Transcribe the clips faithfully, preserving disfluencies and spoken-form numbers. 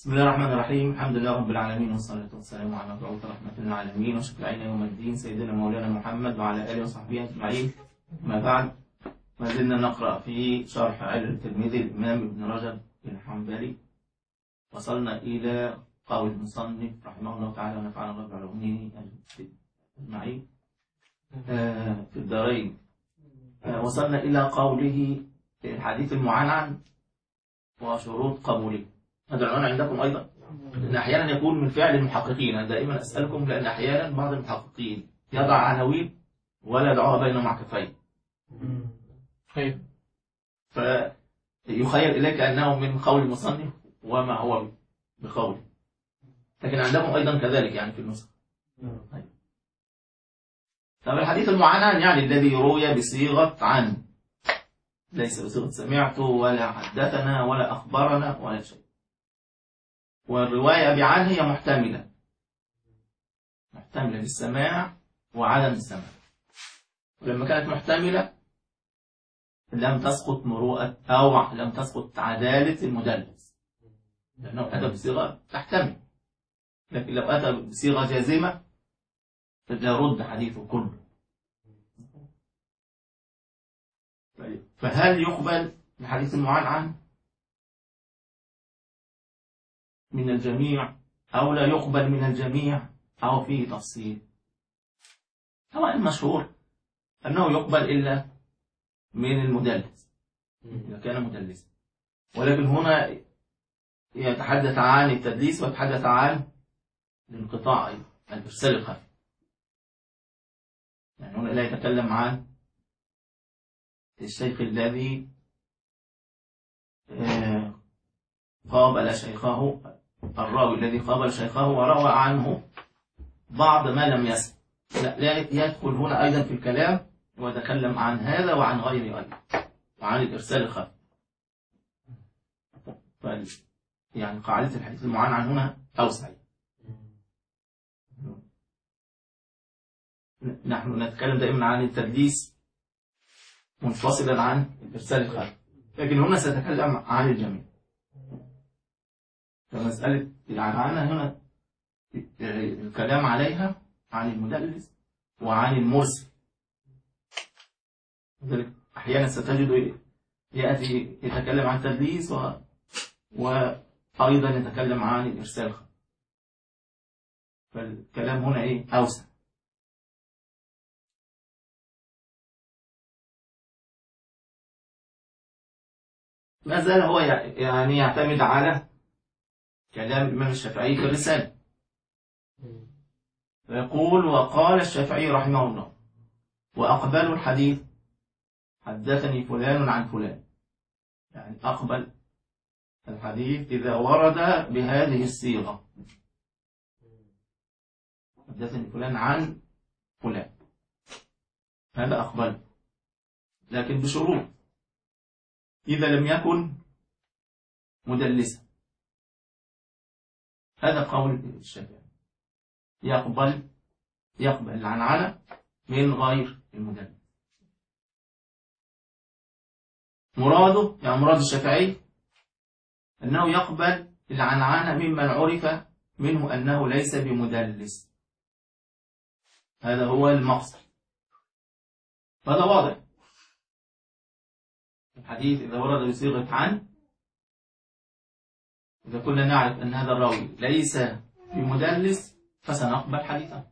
بسم الله الرحمن الرحيم. الحمد لله رب العالمين، والصلاة والسلام على مبعوث رحمة للعالمين وشفيعنا يوم الدين سيدنا مولانا محمد وعلى آله وصحبه أجمعين. ما بعد، ما زلنا نقرأ في شرح علل الترمذي الإمام ابن رجب الحنبلي. وصلنا إلى قول المصنف رحمه الله تعالى ونفعنا الله بعلومه أجمعين في الدارين. وصلنا إلى قوله الحديث المعنعن وشروط قبوله. هذا العنوان عندكم أيضا، لأن أحيانا يكون من فعل المحققين. أنا دائما أسألكم لأن أحيانا بعض المحققين يضع عناوين ولا يدعوها بين معكفين، فيخيل إليك أنه من قول المصنف وما هو بقوله، لكن عندكم أيضا كذلك يعني في النسخ. طب الحديث المعنعن يعني الذي روي بصيغة عن، ليس بصيغة سمعت ولا حدثنا ولا أخبرنا ولا شيء. والرواية بعن هي محتملة محتملة للسماع وعدم السماع، ولما كانت محتملة لم تسقط مروءة أو لم تسقط عدالة المدلس، لأنه أتى بصيغة تحتمل. لكن لو أتى بصيغة جازمة فليرد حديثه كله. فهل يقبل الحديث المعنعن من الجميع أو لا يقبل من الجميع أو فيه تفصيل؟ طبعا المشهور أنه يقبل إلا من المدلس إذا كان مدلسا، ولكن هنا يتحدث عن التدليس ويتحدث عن الانقطاع أيضا، الإرسال الخفي. يعني هنا لا يتكلم عن الشيخ الذي قابل شيخه، الراوي الذي قابل شيخه وروى عنه بعض ما لم يسمع، لا يدخل هنا أيضا في الكلام ويتكلم عن هذا وعن غيره أيضا وعن الإرسال الخفي. يعني قاعدة الحديث المعنعن هنا أوسع. نحن نتكلم دائما عن التدليس منفصلا عن الإرسال الخفي، لكن هنا سنتكلم عن الجميع. فمسألة العنعنة هنا الكلام عليها عن المدلس وعن المرسل. لذلك أحيانا ستجد يأتي يتكلم عن التدليس و... وأيضا يتكلم عن الإرسال. فالكلام هنا إيه أوسع. ما زال هو يعني يعتمد على كلام الإمام الشافعي في الرسالة، فيقول وقال الشافعي رحمه الله وأقبل الحديث حدثني فلان عن فلان. يعني أقبل الحديث إذا ورد بهذه الصيغة، حدثني فلان عن فلان، هذا أقبل، لكن بشروط. إذا لم يكن مدلسا، هذا قول الشافعي، يقبل يقبل العنعنة من غير المدلس. مراده يعني مراد الشافعي أنه يقبل العنعنة ممن عرف منه أنه ليس بمدلس، هذا هو المقصد. هذا واضح. الحديث إذا ورد بصيغة عن، إذا كنا نعرف أن هذا الراوي ليس بمدلس فسنقبل حديثه.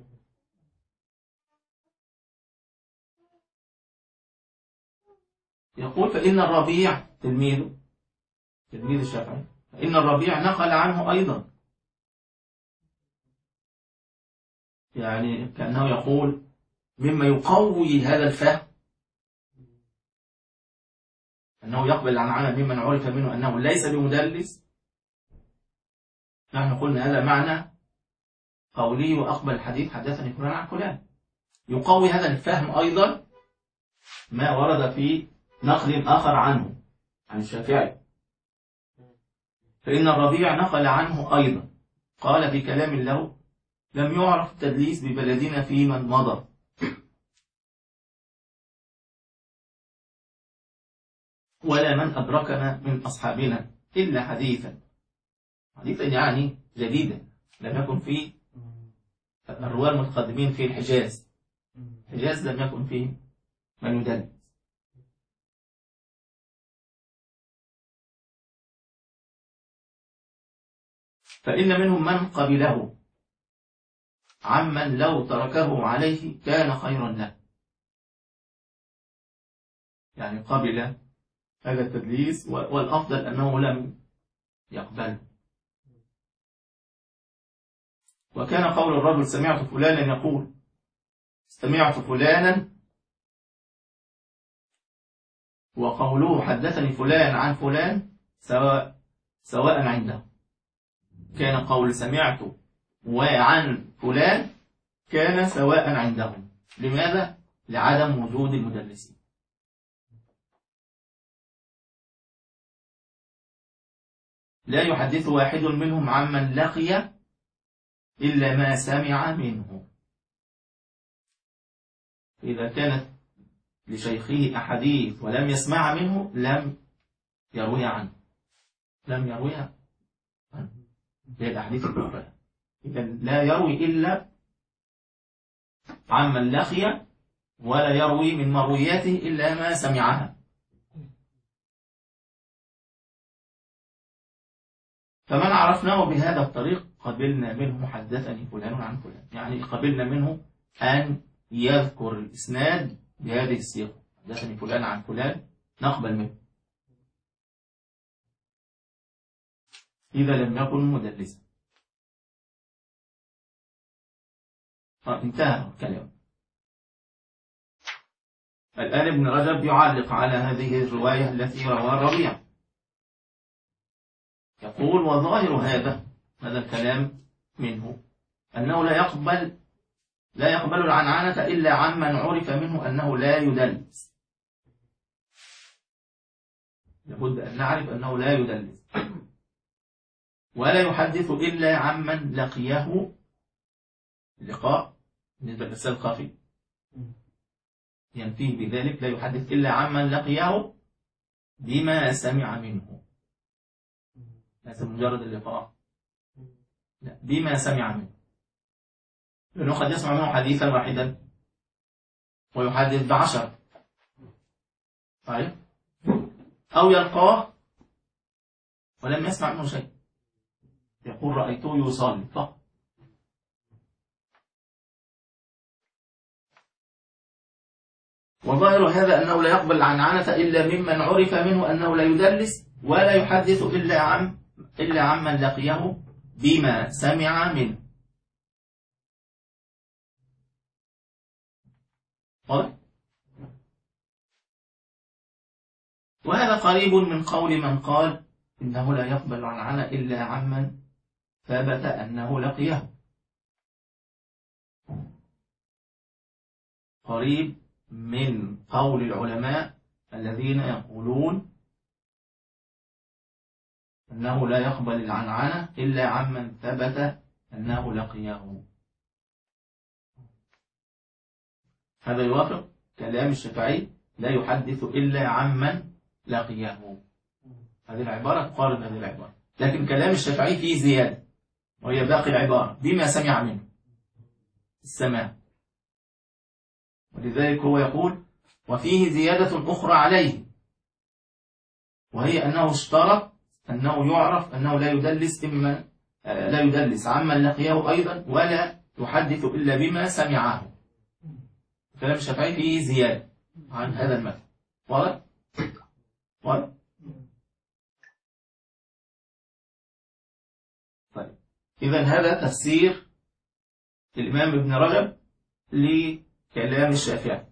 يقول فإن الربيع تلميذ تلميذ الشافعي، فإن الربيع نقل عنه أيضا، يعني كأنه يقول مما يقوي هذا الفهم أنه يقبل العنعنة ممن عرف منه أنه ليس بمدلس. نحن قلنا هذا معنى قولي وأقبل الحديث حدثني فلان عن فلان، يقوي هذا الفهم أيضا ما ورد في نقل آخر عنه عن الشافعي. فإن الربيع نقل عنه أيضا، قال في كلام له لم يعرف التدليس ببلدنا في من مضى، ولا من أدركنا من أصحابنا إلا حديثا حديثا يعني جديدا لم يكن فيه الرواة المتقدمين في الحجاز. الحجاز لم يكن فيه من يدلس. فإن منهم من قبله عمن لو تركه عليه كان خيرا له. يعني قبل هذا التدليس والأفضل أنه لم يقبله. وكان قول الرجل سمعت فلانا يقول سمعت فلانا، وقوله حدثني فلان عن فلان سواء سواء عنده. كان قول سمعت وعن فلان كان سواء عندهم. لماذا؟ لعدم وجود المدلسين. لا يحدث واحد منهم عمن لقي إلا ما سمع منه. إذا كانت لشيخه أحاديث ولم يسمع منه لم يروي عنه لم يروي عنه هي الأحاديث الأخرى. إذا لا يروي إلا عمن لقي، ولا يروي من مروياته إلا ما سمعها. فمن عرفناه بهذا الطريق قبلنا منه حدثني فلان عن فلان، يعني قبلنا منه أن يذكر الإسناد بهذه الصيغة، حدثني فلان عن فلان، نقبل منه إذا لم يكن مدلسا. انتهى الكلام. الآن ابن رجب يعلق على هذه الرواية التي رواها الربيع، يقول وظاهر هذا هذا الكلام منه أنه لا يقبل لا يقبل العنعنة إلا عمن عرف منه أنه لا يدلس. لابد أن نعرف أنه لا يدلس. ولا يحدث إلا عمن لقيه لقاء بالنسبة للسلق خفي ينفيه بذلك. لا يحدث إلا عمن لقيه بما سمع منه، ليس مجرد اللقاء، لا، بما سمع منه. لأنه قد يسمع منه حديثا واحدا ويحدث بعشر، طيب، أو يلقاه ولم يسمع منه شيء، يقول رأيته يصلي فقط. وظاهر هذا أنه لا يقبل العنعنة إلا ممن عرف منه أنه لا يدلس، ولا يحدث إلا عن إلا عمن لقيه بما سمع منه. واضح؟ وهذا قريب من قول من قال إنه لا يقبل العنعنة إلا عمن ثبت أنه لقيه. قريب من قول العلماء الذين يقولون أنه لا يقبل العنعنة إلا عمن ثبت أنه لقيه. هذا يوافق كلام الشافعي لا يحدث إلا عمن لقيه. هذه العبارة تقارب هذه العبارة، لكن كلام الشافعي فيه زيادة وهي باقي العبارة بما سمع منه السماع. ولذلك هو يقول وفيه زيادة أخرى عليه، وهي أنه اشترط أنه يعرف أنه لا يدلس إما لا يدلس عمن لقيه أيضا، ولا يحدث إلا بما سمعه. كلام الشافعي فيه زيادة عن هذا المثل. واضح؟ واضح؟ طيب، إذن هذا تفسير الإمام ابن رجب لكلام الشافعي.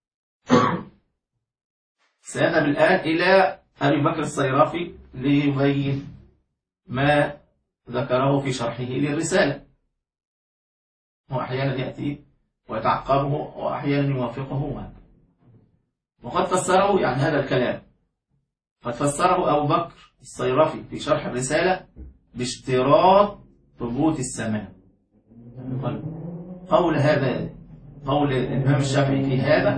سيذهب الآن إلى أبي بكر الصيرافي ليبين ما ذكره في شرحه للرسالة. هو أحيانا يأتي ويتعقبه وأحيانا يوافقه، وقد فسره يعني هذا الكلام قد فسره أبو بكر الصيرافي في شرح الرسالة باشتراط ثبوت السماع. قول هذا قول الإمام الشافعي في هذا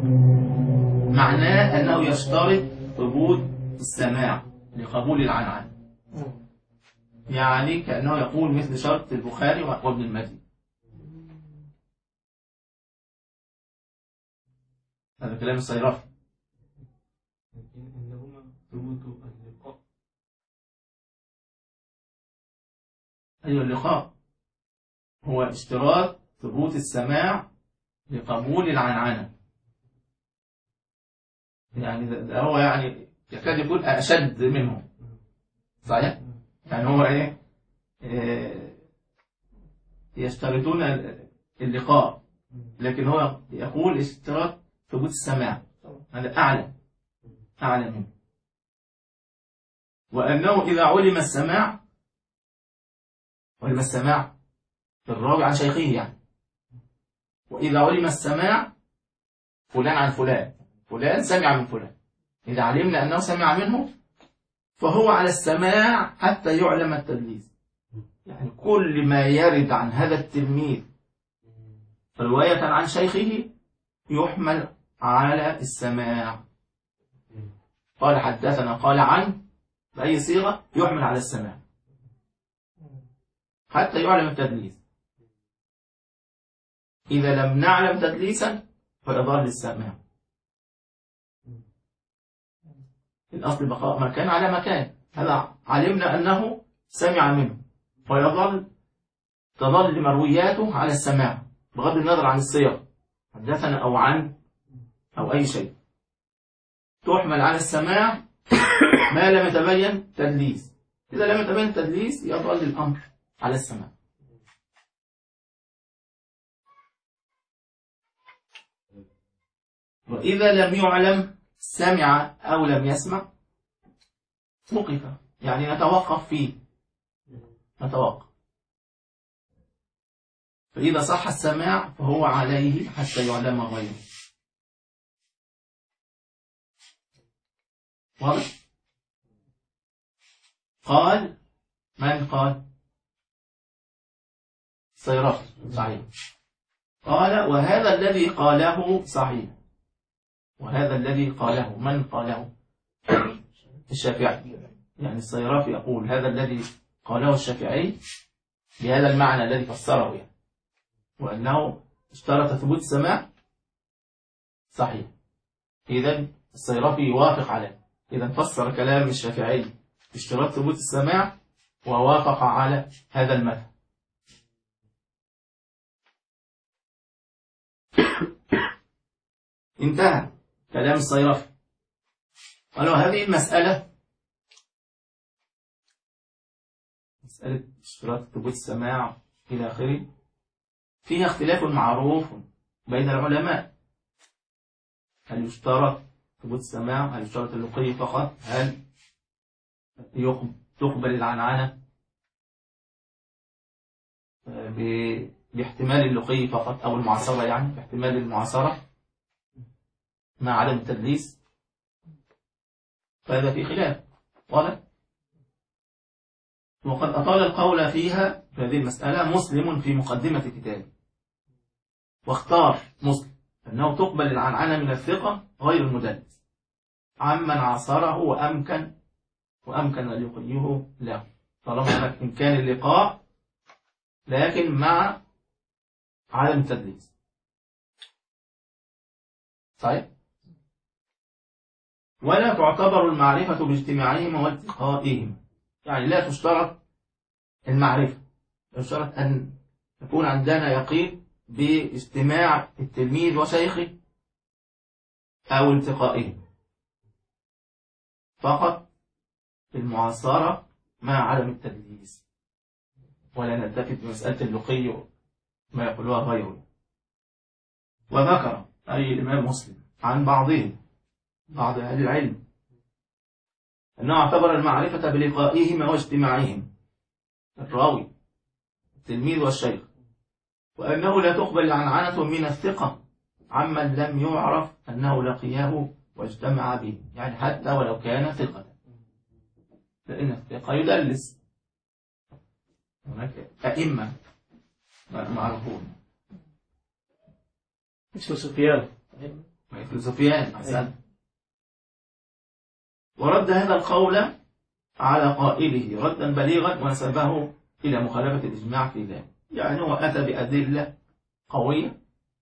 معناه أنه يشترط ثبوت السماع لقبول العنعنة. يعني كأنه يقول مثل شرط البخاري وابن المدين. هذا كلام الصيرفي. إنهما ثبوت اللقاء. أيوة، اللقاء هو اشتراط ثبوت السماع لقبول العنعنة. يعني ده هو يعني يكاد يكون أشد منه. صحيح؟ يعني هو إيه؟ إيه يشترطون اللقاء، لكن هو يقول اشتراط ثبوت السماع، هذا أعلى أعلى منه. وأنه إذا علم السماع، علم السماع الراوي عن شيخه يعني، وإذا علم السماع فلان عن فلان، فلان سمع من فلان، إذا علمنا أنه سمع منه فهو على السماع حتى يعلم التدليس. يعني كل ما يرد عن هذا التلميذ رواية عن شيخه يحمل على السماع. قال حدثنا، قال عن، بأي صيغة يحمل على السماع حتى يعلم التدليس. إذا لم نعلم تدليسا فيظل السماع. الأصل بقاء مكان على مكان، هذا علمنا أنه سمع منه، ويظل تظل مروياته على السماع بغض النظر عن الصيغ، حدثنا أو عن أو أي شيء، تحمل على السماع ما لم يتبين تدليس. إذا لم يتبين تدليس يظل الأمر على السماع. وإذا لم يعلم سمع أو لم يسمع وقف، يعني نتوقف فيه، نتوقف. فإذا صح السماع فهو عليه حتى يعلم غيره. واضح؟ قال من قال؟ الصيرفي. صحيح. قال وهذا الذي قاله صحيح. وهذا الذي قاله من قاله؟ الشافعي. يعني الصيرفي يقول هذا الذي قاله الشافعي بهذا المعنى الذي فسره، يعني وأنه اشترط ثبوت السماع صحيح. إذن الصيرفي يوافق عليه، إذن فسر كلام الشافعي باشتراط ثبوت السماع ووافق على هذا المذهب. انتهى كلام الصيرفي. قالوا هذه المسألة، مسألة اشتراط ثبوت السماع إلى آخره، فيها اختلاف معروف بين العلماء. هل يشترط ثبوت السماع؟ هل يشترط اللقي فقط؟ هل تقبل العنعنة باحتمال اللقي فقط أو المعاصرة، يعني باحتمال المعاصرة مع عدم التدليس؟ فهذا في خلاف. قال وقد أطال القول فيها في هذه المسألة مسلم في مقدمة كتابه، واختار مسلم أنه تقبل العنعنة من الثقة غير المدلس عمن عاصره وأمكن وأمكن أن يقيه له، طالما إن كان اللقاء لكن مع عدم التدليس. صحيح؟ ولا تعتبر المعرفة باجتماعهما والتقائهما، يعني لا تشترط المعرفة، يشترط أن يكون عندنا يقين باجتماع التلميذ وشيخه أو التقائهم، فقط المعاصرة مع عدم التدليس، ولا نلتفت بمسألة اللقي ما يقولها غيره. وذكر أي الإمام مسلم عن بعضهم، بعض أهل العلم، أنه اعتبر المعرفة بلقائهما واجتماعهم، الراوي التلميذ والشيخ، وأنه لا تقبل عنعنة من الثقة عمن لم يعرف أنه لقيه واجتمع به، يعني حتى ولو كان ثقة، لأن الثقة يدلس. هناك أئمة معروفون مثل سفيان مثل سفيان. أحسن. ورد هذا القول على قائله ردا بليغا ونسبه إلى مخالفة الإجماع في ذلك. يعني هو أتى بأدلة قوية،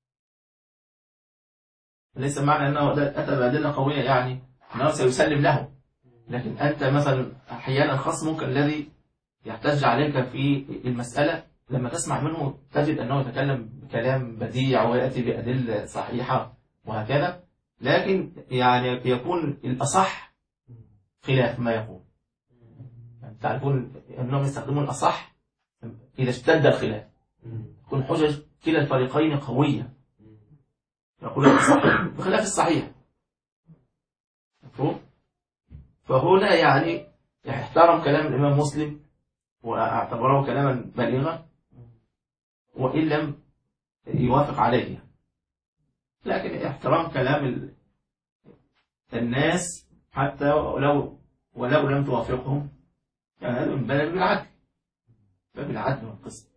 ليس معنى أنه أتى بأدلة قوية يعني أنه سيسلم له، لكن أنت مثلا أحيانا خصمك الذي يحتج عليك في المسألة لما تسمع منه تجد أنه يتكلم بكلام بديع ويأتي بأدلة صحيحة وهكذا، لكن يعني يكون الأصح خلاف ما يقول. يعني تعرفون أنهم يستخدمون الأصح إذا اشتد الخلاف، تكون حجج كلا الفريقين قوية، يقول الأصح بخلاف الصحيح. مفهوم؟ فهنا يعني احترم كلام الإمام مسلم واعتبره كلاما بليغا وإن لم يوافق عليه، لكن احترام كلام الناس حتى ولو ولو لم توافقهم كان هذا من باب العدل، باب العدل والقسط.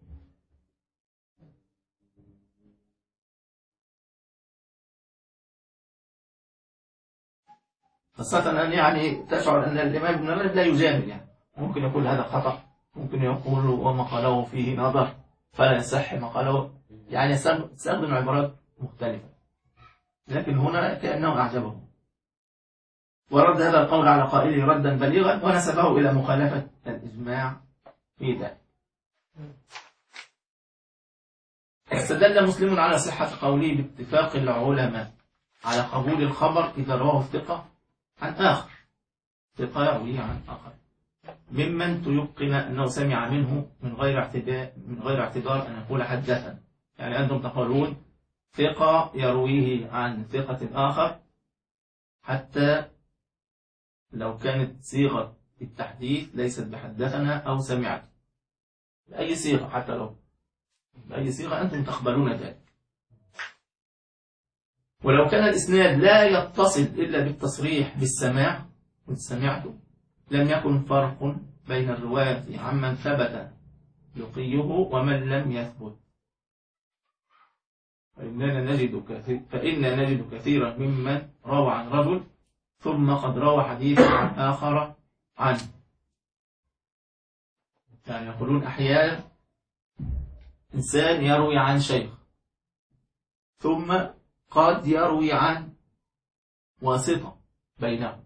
خاصة أن يعني تشعر أن الإمام ابن رجب لا يجامل، يعني ممكن يقول هذا خطأ، ممكن يقول وما قاله فيه نظر فلا يصح ما قاله، يعني يستخدم عبارات مختلفة، لكن هنا كأنه أعجبه ورد هذا القول على قائله ردا بليغا ونسبه إلى مخالفة الإجماع في ذلك. استدل مسلم على صحة قوله باتفاق العلماء على قبول الخبر إذا رواه الثقة عن آخر، ثقة يرويه عن آخر ممن تيقن أنه سمع منه من غير اعتبار من غير اعتبار أن يقول حدثا. يعني أنتم تقولون ثقة يرويه عن ثقة آخر حتى لو كانت صيغة التحديث ليست بحدثنا أو سمعت، بأي صيغة، حتى لو بأي صيغة أنتم تقبلون ذلك. ولو كان الإسناد لا يتصل إلا بالتصريح بالسماع سمعت لم يكن فرق بين الرواية عمن ثبت لقيه ومن لم يثبت، فإننا نجد كثير فإننا نجد كثيرا ممن روى عن رجل ثم قد روى حديثا عن آخر عنه. يعني يقولون أحيانا إنسان يروي عن شيخ ثم قد يروي عن واسطة بينهم.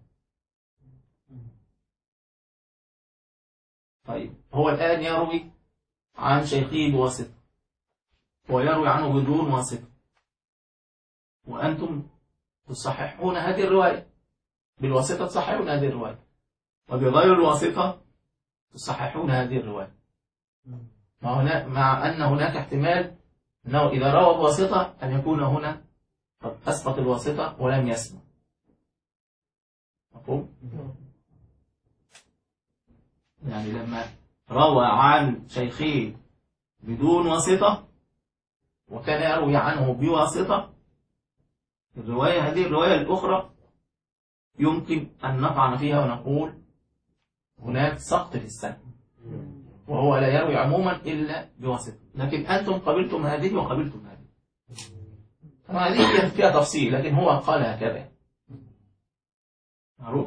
طيب هو الآن يروي عن شيخه بواسطة ويروي عنه بدون واسطة، وأنتم تصححون هذه الرواية بالواسطة، تصححون هذه الرواية، وبغير الواسطة تصححون هذه الرواية، مع, هنا مع أن هناك احتمال أنه إذا روى بواسطة أن يكون هنا قد أسقط الواسطة ولم يسمع. مفهوم؟ يعني لما روى عن شيخه بدون واسطة وكان يروي عنه بواسطة، الرواية هذه الرواية الأخرى يمكن أن نطعن فيها ونقول هناك سقط في السند، وهو لا يروي عموما إلا بواسطة، لكن أنتم قبلتم هذه وقبلتم هذه. طبعا هذه فيها تفصيل، لكن هو قال هكذا معروف.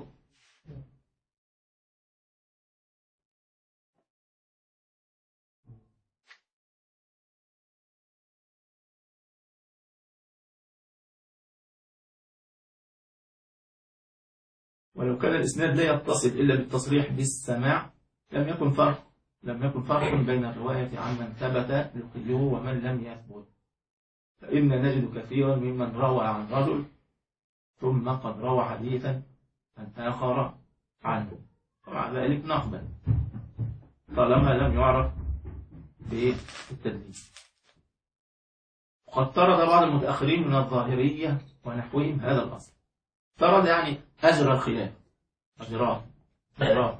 ولو كان الإسناد لا يتصل إلا بالتصريح بالسماع لم يكن فرق لم يكن فرق بين الرواية عمن ثبت لقيه ومن لم يثبت، فإن نجد كثيرا ممن روى عن رجل ثم قد روى حديثا عن آخر عنه، ومع ذلك نقبل طالما لم يعرف بالتدليس. وقد طرد بعض المتأخرين من الظاهرية ونحوهم هذا الأصل. طرد يعني أجرى الخلاف، أجراه أجراه.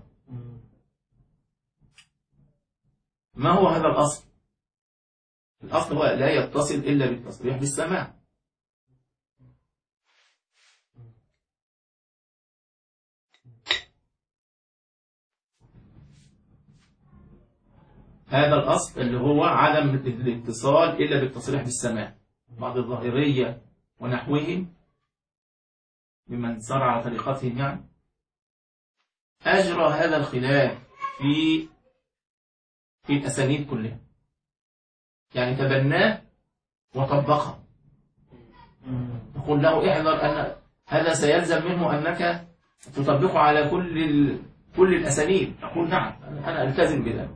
ما هو هذا الأصل؟ الأصل هو لا يتصل إلا بالتصريح بالسماع. هذا الأصل اللي هو عدم الاتصال إلا بالتصريح بالسماع. بعض الظاهرية ونحوهم ممن سار على طريقتهم يعني أجرى هذا الخلاف في في الأسانيد كلها، يعني تبناه وطبقه. يقول له احذر أن هذا سيلزم منه أنك تطبقه على كل ال... كل الأسانيد. أقول نعم، أنا ألتزم بذلك.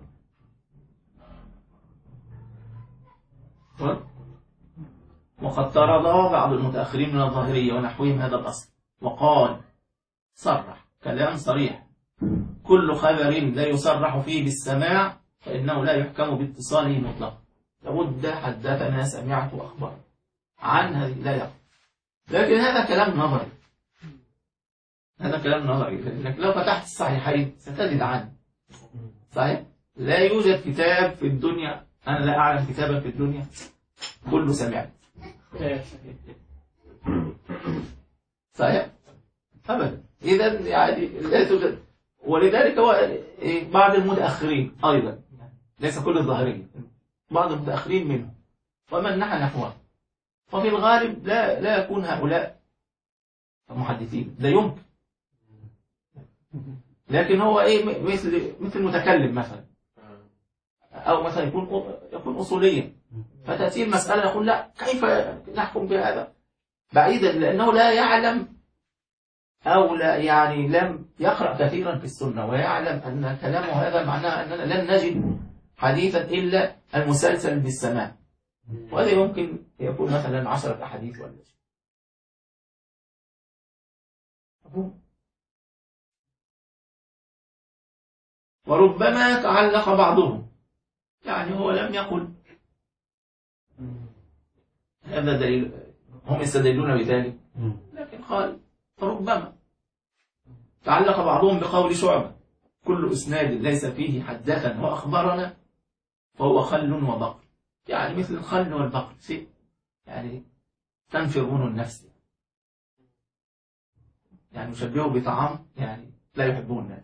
وقد طرد بعض المتأخرين من الظاهرية ونحوهم هذا الأصل، وقال صرح كلام صريح: كل خبر لا يصرح فيه بالسماع فإنه لا يحكم باتصاله مطلقا، لابد حدثنا سمعت أخبار عن هذه لا يقف. لكن هذا كلام نظري، هذا كلام نظري، لأنك لو فتحت الصحيحين ستجد عنه. صحيح؟ لا يوجد كتاب في الدنيا، أنا لا أعلم كتابا في الدنيا كله سمعت. صحيح؟ أبدا. إذا يعني لا توجد. ولذلك هو بعض المتأخرين أيضا، ليس كل الظاهرية، بعض المتأخرين منهم ومن نحى نحوه، وفي الغالب لا لا يكون هؤلاء محدثين، لا يمكن. لكن هو ايه، مثل مثل متكلم مثلا، او مثلا يكون يكون اصوليا، فتاتي المساله يقول لا كيف نحكم بهذا بعيدا، لانه لا يعلم او لا يعني لم يقرا كثيرا في السنه، ويعلم ان كلامه هذا معناه اننا لن نجد حديثا الا المسلسل بالسماع، وهذا يمكن يكون مثلا عشرة احاديث ولا شيء. وربما تعلق بعضهم، يعني هو لم يقل هذا دليل، هم يستدلون بذلك، لكن قال ربما تعلق بعضهم بقول شعبة: كل إسناد ليس فيه حدثنا وأخبرنا فهو خل وبقر. يعني مثل الخل والبقر، شيء يعني تنفرون النفس، يعني يشبهه بطعام يعني لا يحبون الناس.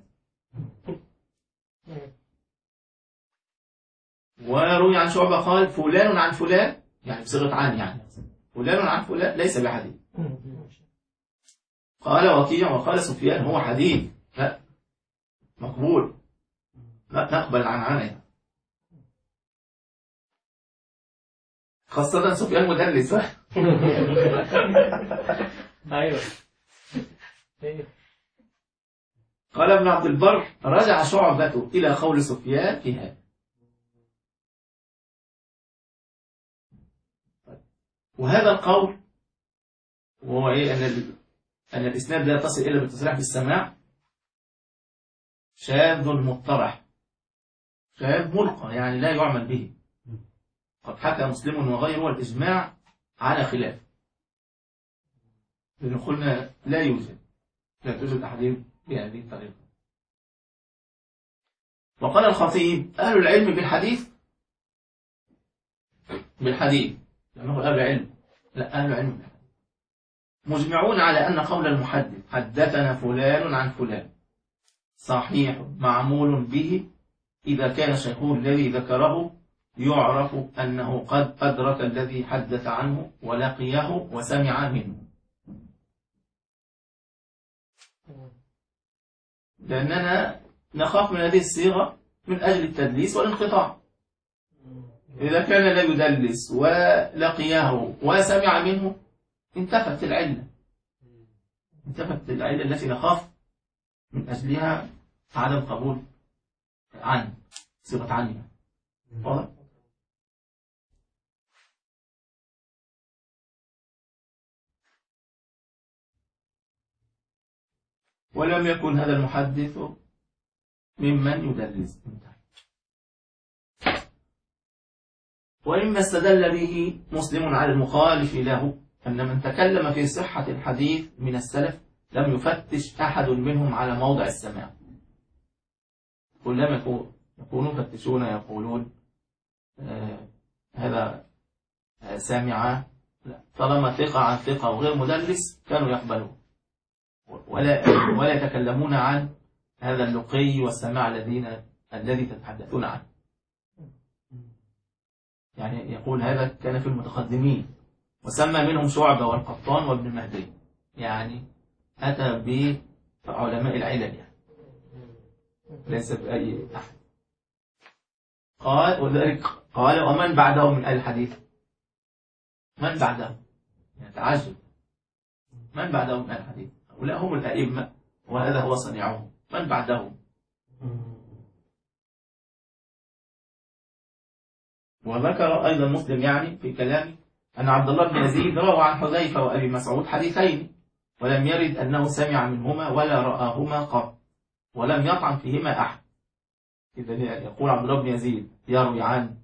وروي عن شعبة قال: فلان عن فلان، يعني بصيغة عن، يعني فلان عن فلان ليس بحديث. قال وكيع وقال سفيان: هو حديث، لا مقبول، لا نقبل عن عنه، خاصة سفيان مدلس. ايوه. قال ابن عبد البر: رجع شعبة إلى قول سفيان في هذا. وهذا القول وهو إيه؟ أن ال... أن الإسناد لا تصل إلا بالتصريح بالسماع شاذ مطرح، شاذ ملقى، يعني لا يعمل به. قد حكى مسلم وغيره الإجماع على خلاف، لأن قلنا لا يوجد لا توجد أحاديث بهذه الطريقة. وقال الخطيب: أهل العلم بالحديث بالحديث لأنه أهل العلم، لا أهل العلم بالحديث مجمعون على أن قول المحدث حدثنا فلان عن فلان صحيح معمول به إذا كان شيخه الذي ذكره يعرف أنه قد أدرك الذي حدث عنه ولقيه وسمع منه، لأننا نخاف من هذه الصيغة من أجل التدليس والانقطاع. إذا كان لا يدلس ولقيه وسمع منه انتفت العلة، انتفت العلة التي نخاف من أجلها عدم قبول عن صيغة عنها. واضح؟ ولم يكن هذا المحدث ممن يدلس. وإما استدل به مسلم على المخالف له أن من تكلم في صحة الحديث من السلف لم يفتش أحد منهم على موضع السماع، كلما يكونوا يفتشون يقولون آه هذا آه سامع، طالما ثقة عن ثقة وغير مدلس كانوا يقبلون، ولا ولا يتكلمون عن هذا اللقي والسماع الذين الذي تتحدثون عنه. يعني يقول هذا كان في المتقدمين، وسمى منهم شعبة والقطان وابن مهدي، يعني أتى بعلماء العلل يعني. ليس بأي أحد. قال وذلك قال ومن بعده من أهل الحديث؟ من بعده؟ يعني تعجب، من بعده من أهل الحديث؟ هؤلاء هم الأئمة وهذا هو صنيعهم. من بعدهم؟ وذكر أيضا مسلم يعني في كلامه أن عبد الله بن يزيد روى عن حذيفة وأبي مسعود حديثين ولم يرد أنه سمع منهما ولا رآهما قط ولم يطعن فيهما أحد. إذا يقول عبد الله بن يزيد يروي عن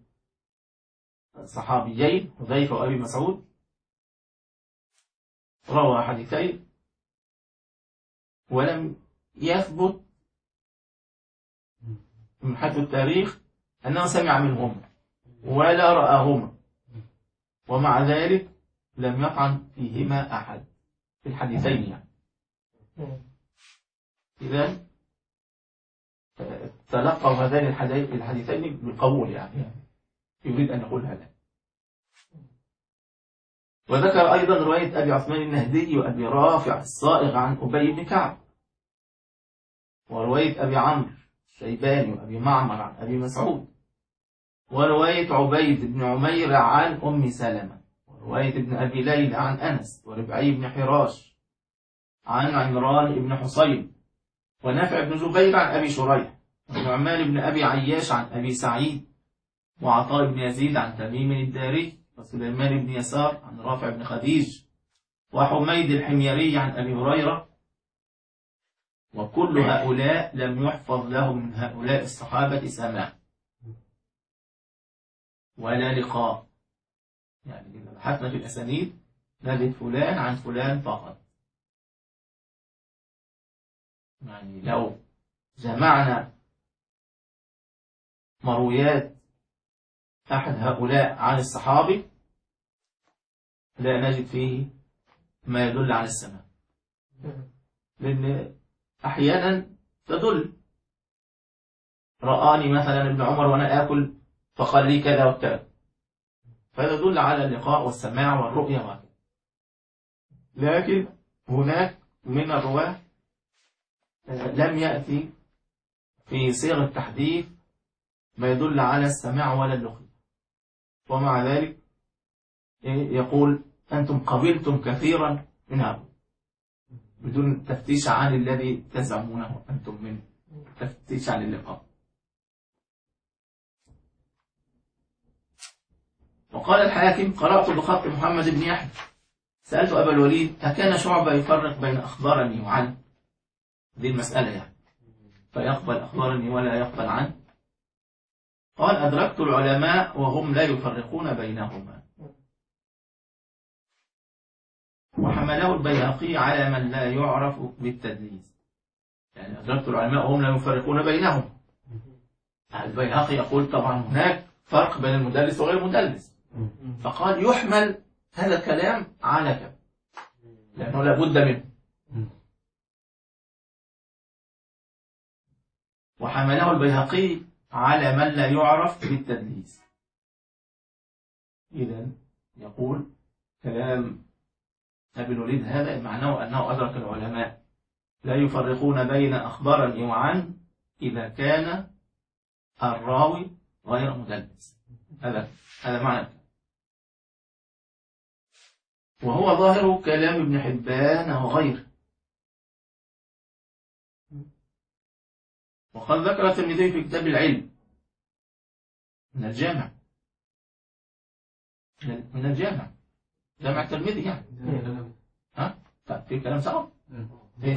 صحابيين حذيفة وأبي مسعود، روى حديثين ولم يثبت من حيث التاريخ أنه سمع منهما ولا رآهما، ومع ذلك لم يطعن فيهما أحد في الحديثين يعني. إذن تلقوا هذين الحديثين بالقبول يعني يريد أن يقول هذا. وذكر أيضا رواية أبي عثمان النهدي وأبي رافع الصائغ عن أبي بن كعب، ورواية أبي عمرو الشيباني وأبي معمر عن أبي مسعود، ورواية عبيد بن عمير عن أم سلمة، ورواية ابن أبي ليلى عن أنس، وربعي بن حراش عن عمران بن حصين، ونافع بن جبير عن أبي شريح، ونعمان بن أبي عياش عن أبي سعيد، وعطاء بن يزيد عن تميم الداري، وسليمان بن يسار عن رافع بن خديج، وحميد الحميري عن أبي هريرة. وكل هؤلاء لم يحفظ لهم من هؤلاء الصحابة سماع ولا لقاء. يعني إذا بحثنا في الأسانيد نجد فلان عن فلان فقط. يعني لو جمعنا مرويات أحد هؤلاء عن الصحابي لا نجد فيه ما يدل على السماع، لأن أحيانا تدل. رآني مثلا ابن عمر وأنا آكل فقال لي كذا وكذا، فهذا يدل على اللقاء والسماع والرؤية وكذا. لكن هناك من الرواة لم يأتي في صيغ التحديث ما يدل على السماع ولا اللقاء، ومع ذلك يقول أنتم قبلتم كثيرا من هذا بدون تفتيش عن الذي تزعمونه أنتم منه، تفتيش عن اللقاء. وقال الحاكم قرأت بخط محمد بن يحيى سألت أبا الوليد أكان شعبة يفرق بين أخبارني وعن دي المسألة يعني فيقبل أخبارني ولا يقبل عنه؟ قال أدركت العلماء وهم لا يفرقون بينهما. وحمله البيهقي على من لا يعرف بالتدليس، يعني أدركت العلماء وهم لا يفرقون بينهم. البيهقي يقول طبعا هناك فرق بين المدلس وغير المدلس، فقال يحمل هذا الكلام على كذا لأنه لا بد منه. وحمله البيهقي على من لا يعرف بالتدليس. إذن يقول كلام أبي الوليد هذا معناه أنه أدرك العلماء لا يفرقون بين أخبارني وعن إذا كان الراوي غير مدلس. هذا هذا معنى. وهو ظاهر كلام ابن حبان وغيره. وقد ذكر الترمذي في كتاب العلم من الجامع من الجامع جامع الترمذي يعني ها طيب في كلام صعب ايش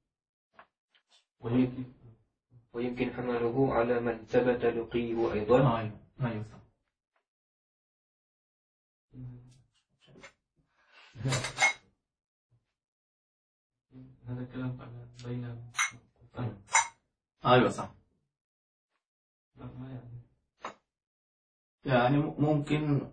ويمكن ويمكن حمله على من ثبت لقيه أيضا. ايوه ايوه صح. هذا كلام بين ايوه صح. ما يعني يعني ممكن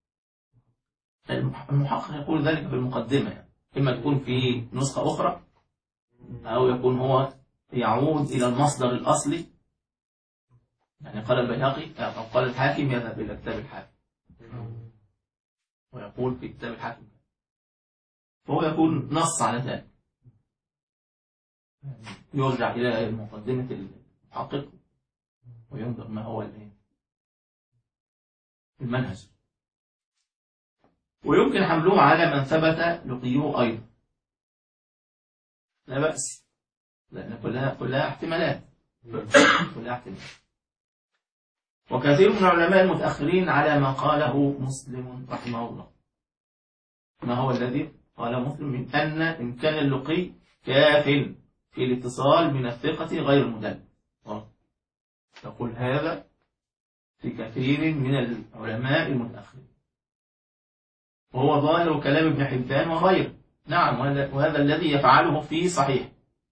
المحقق يقول ذلك في المقدمة يعني. إما تكون في نسخة أخرى أو يكون هو يعود إلى المصدر الأصلي، يعني قال البيهقي أو قال الحاكم يذهب إلى كتاب الحاكم ويقول في كتاب الحاكم، فهو يكون نص على ذلك، يرجع إلى مقدمة يحققه وينظر ما هو المنهج. ويمكن حمله على من ثبت لقيه أيضا، لا بأس، لأن كلها كلها احتمالات كلها احتمالات. وكثير من العلماء المتأخرين على ما قاله مسلم رحمه الله. ما هو الذي قال مسلم؟ من أن إمكان اللقي كاف في الاتصال من الثقة غير المدلس. تقول هذا في كثير من العلماء المتأخرين، وهو ظاهر كلام ابن حبان وغيره. نعم، وهذا الذي يفعله في صحيح.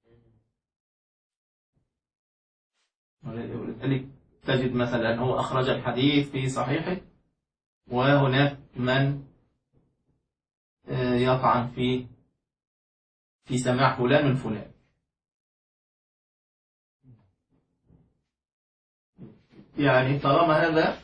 ولذلك تجد مثلا هو أخرج الحديث في صحيحه، وهناك من يطعن في في سماع فلان من فلان. يعني طالما هذا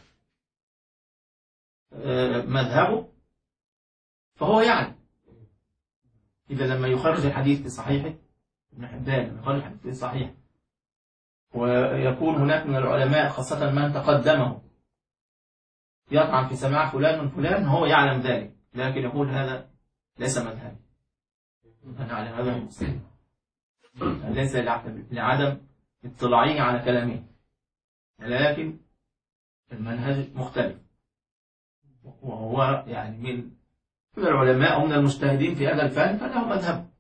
مذهبه فهو يعني إذا لما يخرج الحديث في صحيحه، ابن حبان لما يخرج الحديث في صحيح، ويكون هناك من العلماء خاصة من تقدمه يطعن في سماع فلان من فلان، هو يعلم ذلك لكن يقول هذا ليس مذهبي، أنا على هذا المسلم، ليس لعدم اطلاعه على كلامه، ولكن المنهج مختلف، وهو يعني من من العلماء أو من المجتهدين في هذا الفن فله مذهب.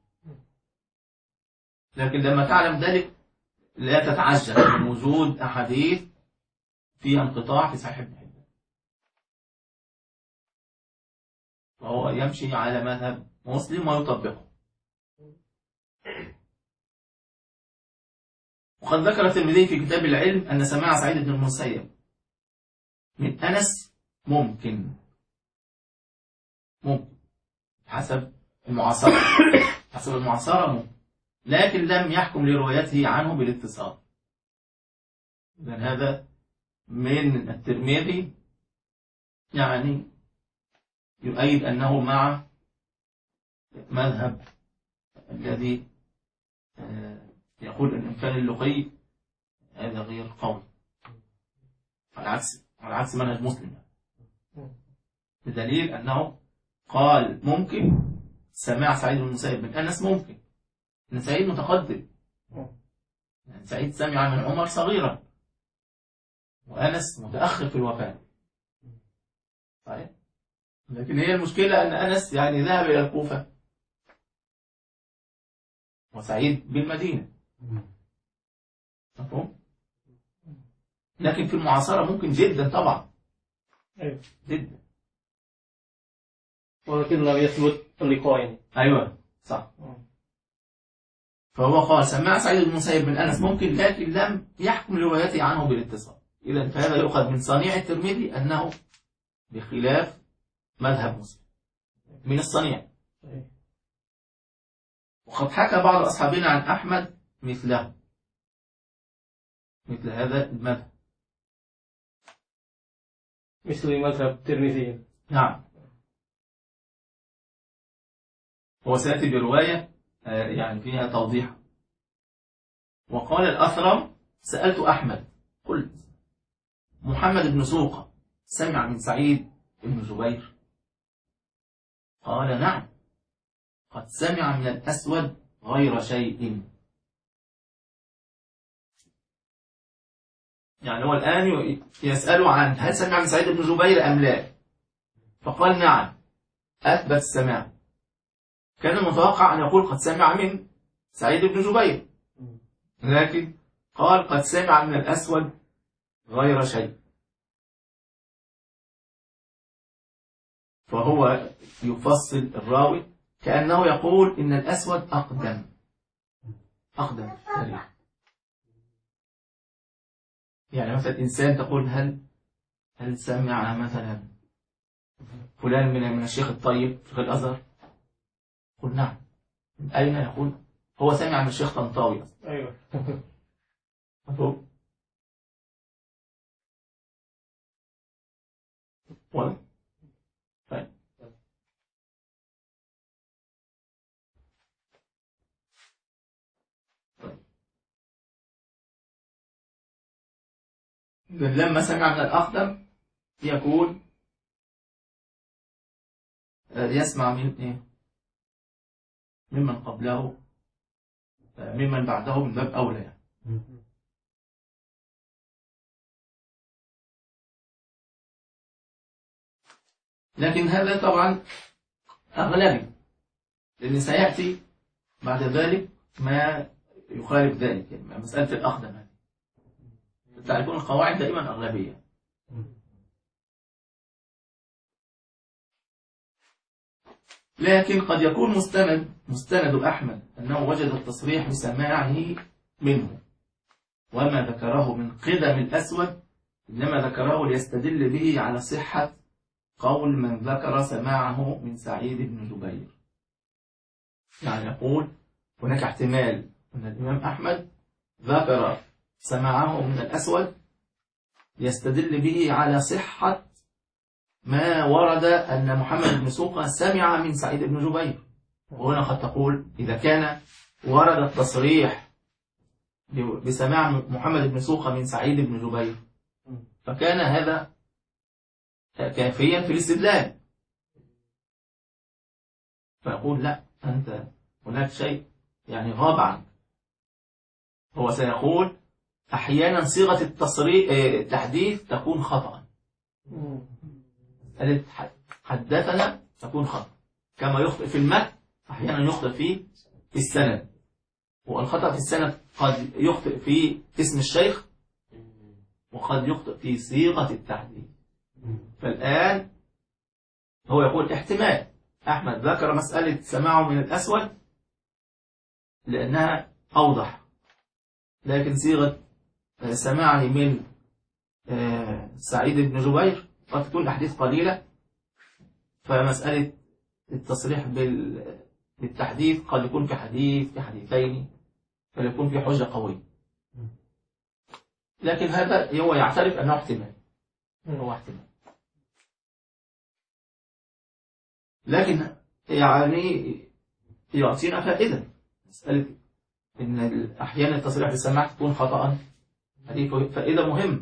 لكن لما تعلم ذلك لا تتعجب من وجود أحاديث فيها انقطاع في صحيح ابن حبان، وهو يمشي على مذهب مسلم ويطبقه. وقد ذكر الترمذي في كتاب العلم أن سماع سعيد بن المسيب من أنس ممكن ممكن حسب المعاصرة حسب المعاصرة ممكن، لكن لم يحكم لروايته عنه بالاتصال. لأن هذا من الترمذي يعني يؤيد أنه مع مذهب الذي يقول أن إمكان اللقي هذا غير قوي، على عكس على عكس منهج مسلم، بدليل أنه قال ممكن سماع سعيد بن المسيب من أنس ممكن، أن سعيد متقدم، يعني سعيد سمع من عمر صغيرا وأنس متأخر في الوفاة، صحيح؟ لكن هي المشكلة أن أنس يعني ذهب إلى الكوفة وسعيد بالمدينة، مفهوم؟ لكن في المعاصرة ممكن جدا طبعا جدا، ولكن لم يثبت اللقاء يعني. أيوة صح. فهو قال سمع سعيد بن المسيب من أنس ممكن، لكن لم يحكم روايته عنه بالاتصال. إذا فهذا يؤخذ من صنيع الترمذي أنه بخلاف مذهب مسلم من الصنيع. وقد حكى بعض أصحابنا عن أحمد مثله، مثل هذا المذهب، مثل مذهب الترمذي. نعم. هو سيأتي برواية يعني فيها توضيح. وقال الأثرم سألت أحمد قلت محمد بن سوقة سمع من سعيد بن جبير؟ قال نعم، قد سمع من الأسود غير شيء. يعني هو الآن يسأل عن هل سمع من سعيد بن جبير أم لا، فقال نعم، أثبت السماع. كان المتوقع أن يقول قد سمع من سعيد بن جبير، لكن قال قد سمع من الأسود غير شيء. فهو يفصل الراوي كأنه يقول إن الأسود أقدم أقدم في التاريخ. يعني مثلا إنسان تقول هل هل سمع مثلا فلان من من الشيخ الطيب شيخ الأزهر؟ قل نعم. من أين؟ يقول هو سمع من الشيخ طنطاوي. أيوة. مفهوم؟ واضح؟ طيب. لما سمع من الأقدم يكون يسمع من إيه؟ ممن قبله، ممن بعده من باب أولى يعني. لكن هذا طبعا أغلبي، لأن سيأتي بعد ذلك ما يخالف ذلك، يعني مسألة الأقدم هذه تعرفون القواعد دائما أغلبية. لكن قد يكون مستند مستند أحمد أنه وجد التصريح بسماعه منه، وما ذكره من قدم الأسود إنما ذكره ليستدل به على صحة قول من ذكر سماعه من سعيد بن جبير. يعني يقول هناك احتمال أن الإمام أحمد ذكر سماعه من الأسود يستدل به على صحة ما ورد أن محمد بن سوقة سمع من سعيد بن جبير. وهنا قد تقول إذا كان ورد التصريح بسماع محمد بن سوقة من سعيد بن جبير فكان هذا كافيا في الاستدلال. فأقول لا، أنت هناك شيء يعني غاب عنك. هو سيقول أحيانا صيغة التصريح التحديث تكون خطأ، حدثنا تكون خطأ، كما يخطئ في المتن أحيانا يخطئ في في السند، والخطأ في السند قد يخطئ في اسم الشيخ وقد يخطئ في صيغة التحديث. فالآن هو يقول احتمال أحمد ذكر مسألة سماعه من الأسود لأنها أوضح، لكن صيغة سماعه من سعيد بن جبير قد تكون الأحاديث قليلة، فمسألة التصريح بالتحديث قد يكون في حديث في حديثين فيكون في حجة قوية. لكن هذا هو يعترف أنه احتمال، هو احتمال. لكن يعني يعطينا فائدة مسألة إن أحيانا التصريح بالسماع تكون خطأ، هذه فائدة مهمة.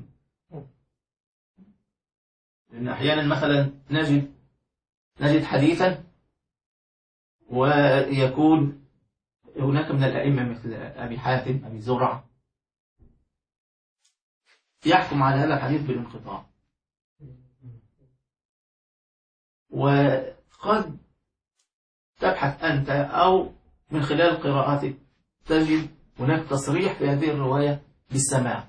لأن أحيانا مثلا نجد نجد حديثا ويكون هناك من الأئمة مثل أبي حاتم أبي زرع يحكم على هذا الحديث بالانقطاع، وقد تبحث أنت أو من خلال قراءاتك تجد هناك تصريح في هذه الرواية بالسماع،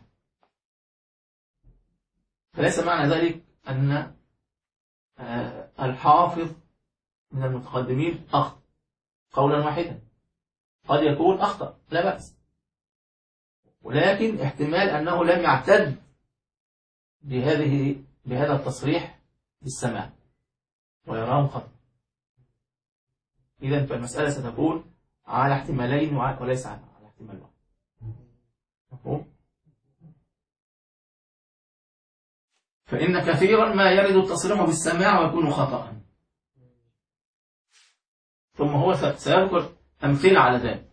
فليس معنى ذلك أن الحافظ من المتقدمين أخطأ قولا واحدا، قد يكون أخطأ لا بأس، ولكن احتمال أنه لم يعتد بهذه بهذا التصريح بالسماع ويراه خطأ. إذن فالمسألة ستكون على احتمالين وليس على احتمال واحد. مفهوم؟ فإن كثيرا ما يرد التصريح بالسماع ويكون خطأ، ثم هو سيذكر أمثلة على ذلك.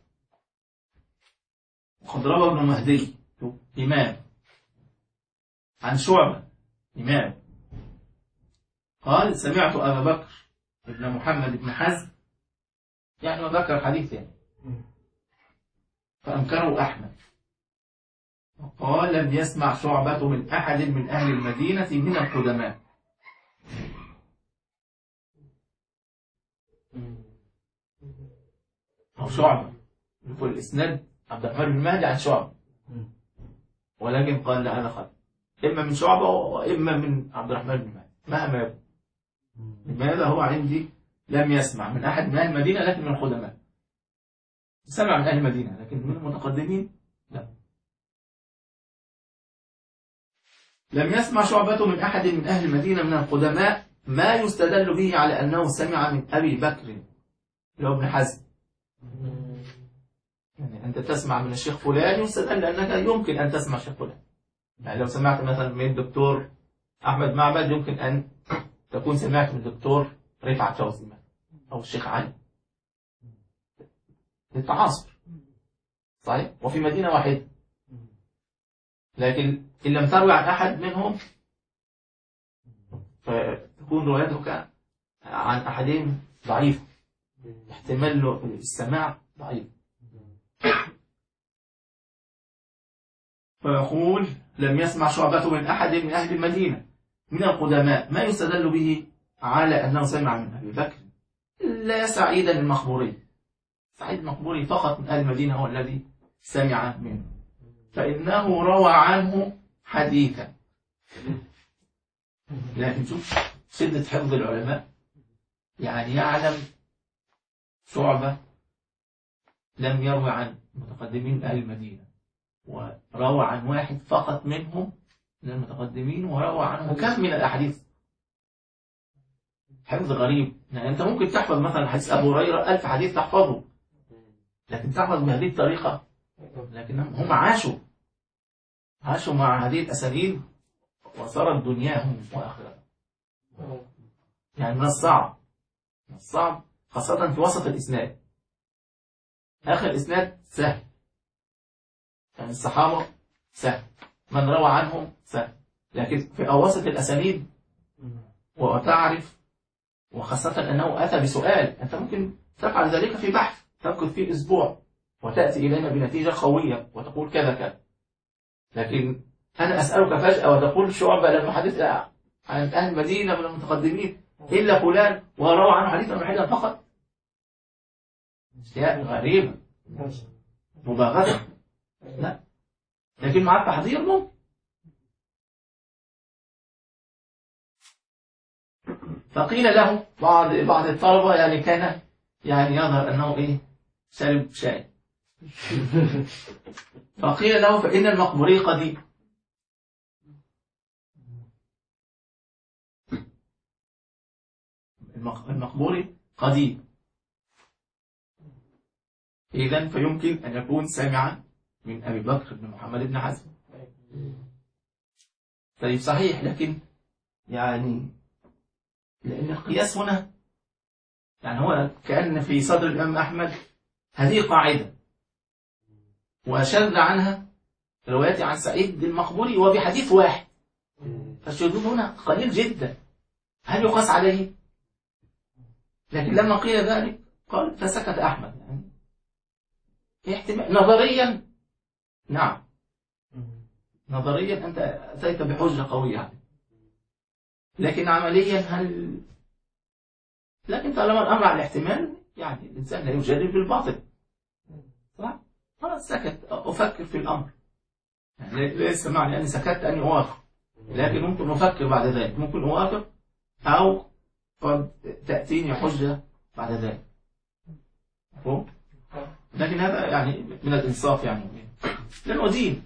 وقد روى ابن مهدي إمام عن شعبة إمام قال سمعت أبا بكر ابن محمد بن حزم، يعني وذكر حديث يعني، فأنكره أحمد وقال لم يسمع شعبة من أحد من أهل المدينة من القدماء. أو شعبة يقول الإسناد عبد الرحمن بن مهدي عن شعبة، ولكن قال لا هذا خطأ، إما من شعبة وإما من عبد الرحمن بن مهدي مهما يكن. لماذا؟ هو عندي لم يسمع من أحد من أهل المدينة لكن من القدماء، سمع من أهل المدينة لكن من المتقدمين لا. لم يسمع شعبة من أحد من أهل المدينة من القدماء ما يستدل به على أنه سمع من أبي بكر اللي هو ابن حزم. يعني أنت تسمع من الشيخ فلان يستدل أنك يمكن أن تسمع الشيخ فلان. يعني لو سمعت مثلا من الدكتور أحمد معبد يمكن أن تكون سمعت من الدكتور رفعت شوزي أو الشيخ علي، للتعاصر صحيح وفي مدينة واحدة. لكن إن لم تروي عن أحد منهم فتكون روايتك عن أحدهم ضعيفة، احتمال له السماع ضعيف. فيقول لم يسمع شعبة من أحد من أهل المدينة من القدماء، ما يستدل به على أنه سمع من أبي بكر لا سعيدا المخبوري. سعيد المخبوري فقط من أهل المدينة هو الذي سمع منه، فإنه روى عنه حديثا. لكن شوف شدة حفظ العلماء، يعني يعلم شعبة لم يروي عن متقدمين أهل المدينة، وروى عن واحد فقط منهم من المتقدمين، وروى عنه كم من الأحاديث. حفظ غريب. يعني أنت ممكن تحفظ مثلا حديث أبو هريرة ألف حديث تحفظه، لكن تحفظ بهذه الطريقة. لكن هم عاشوا عاشوا مع هذه الأساليب وصارت دنياهم وآخرتهم. يعني من الصعب من الصعب خاصة في وسط الإسناد. آخر الإسناد سهل، يعني الصحابة سهل، من روى عنهم سهل، لكن في أواسط الأسانيد وتعرف، وخاصة أنه أتى بسؤال. أنت ممكن تفعل ذلك في بحث تمكث فيه أسبوع وتأتي إلينا بنتيجة قوية وتقول كذا كذا، لكن أنا أسألك فجأة وتقول شعبة لما حدث عن أهل المدينة من المتقدمين إلا فلان وروى عنه حديثا واحدا فقط. أشياء غريبة، مباغتة. لا، لكن مع التحضير ممكن. فقيل له بعض بعض الطلبة، يعني كان يعني يظهر أنه إيه شرب شاي، فقيل له فإن المقبوري قديم. المقبوري قديم، إذن فيمكن أن يكون سمع من أبي بكر بن محمد بن حزم. طيب صحيح، لكن يعني لأن القياس هنا يعني هو كأن في صدر الإمام أحمد هذه قاعدة، وشذ عنها روايات عن سعيد المقبوري وبحديث واحد، فالشذوذ هنا قليل جدا. هل يقاس عليه؟ لكن لما قيل ذلك قال فسكت أحمد. يعني احتمال نظريا، نعم نظريا أنت أتيت بحجة قوية، لكن عمليا هل؟ لكن طالما الأمر على الاحتمال، يعني الإنسان لا يجرب بالباطل، صح؟ خلاص سكت، أفكر في الأمر. يعني ليس معنى أني سكت أني أوافق، لكن ممكن أفكر بعد ذلك، ممكن أوافق أو قد تأتيني حجة بعد ذلك. مفهوم؟ لكن هذا يعني من الإنصاف، يعني لأنه دين.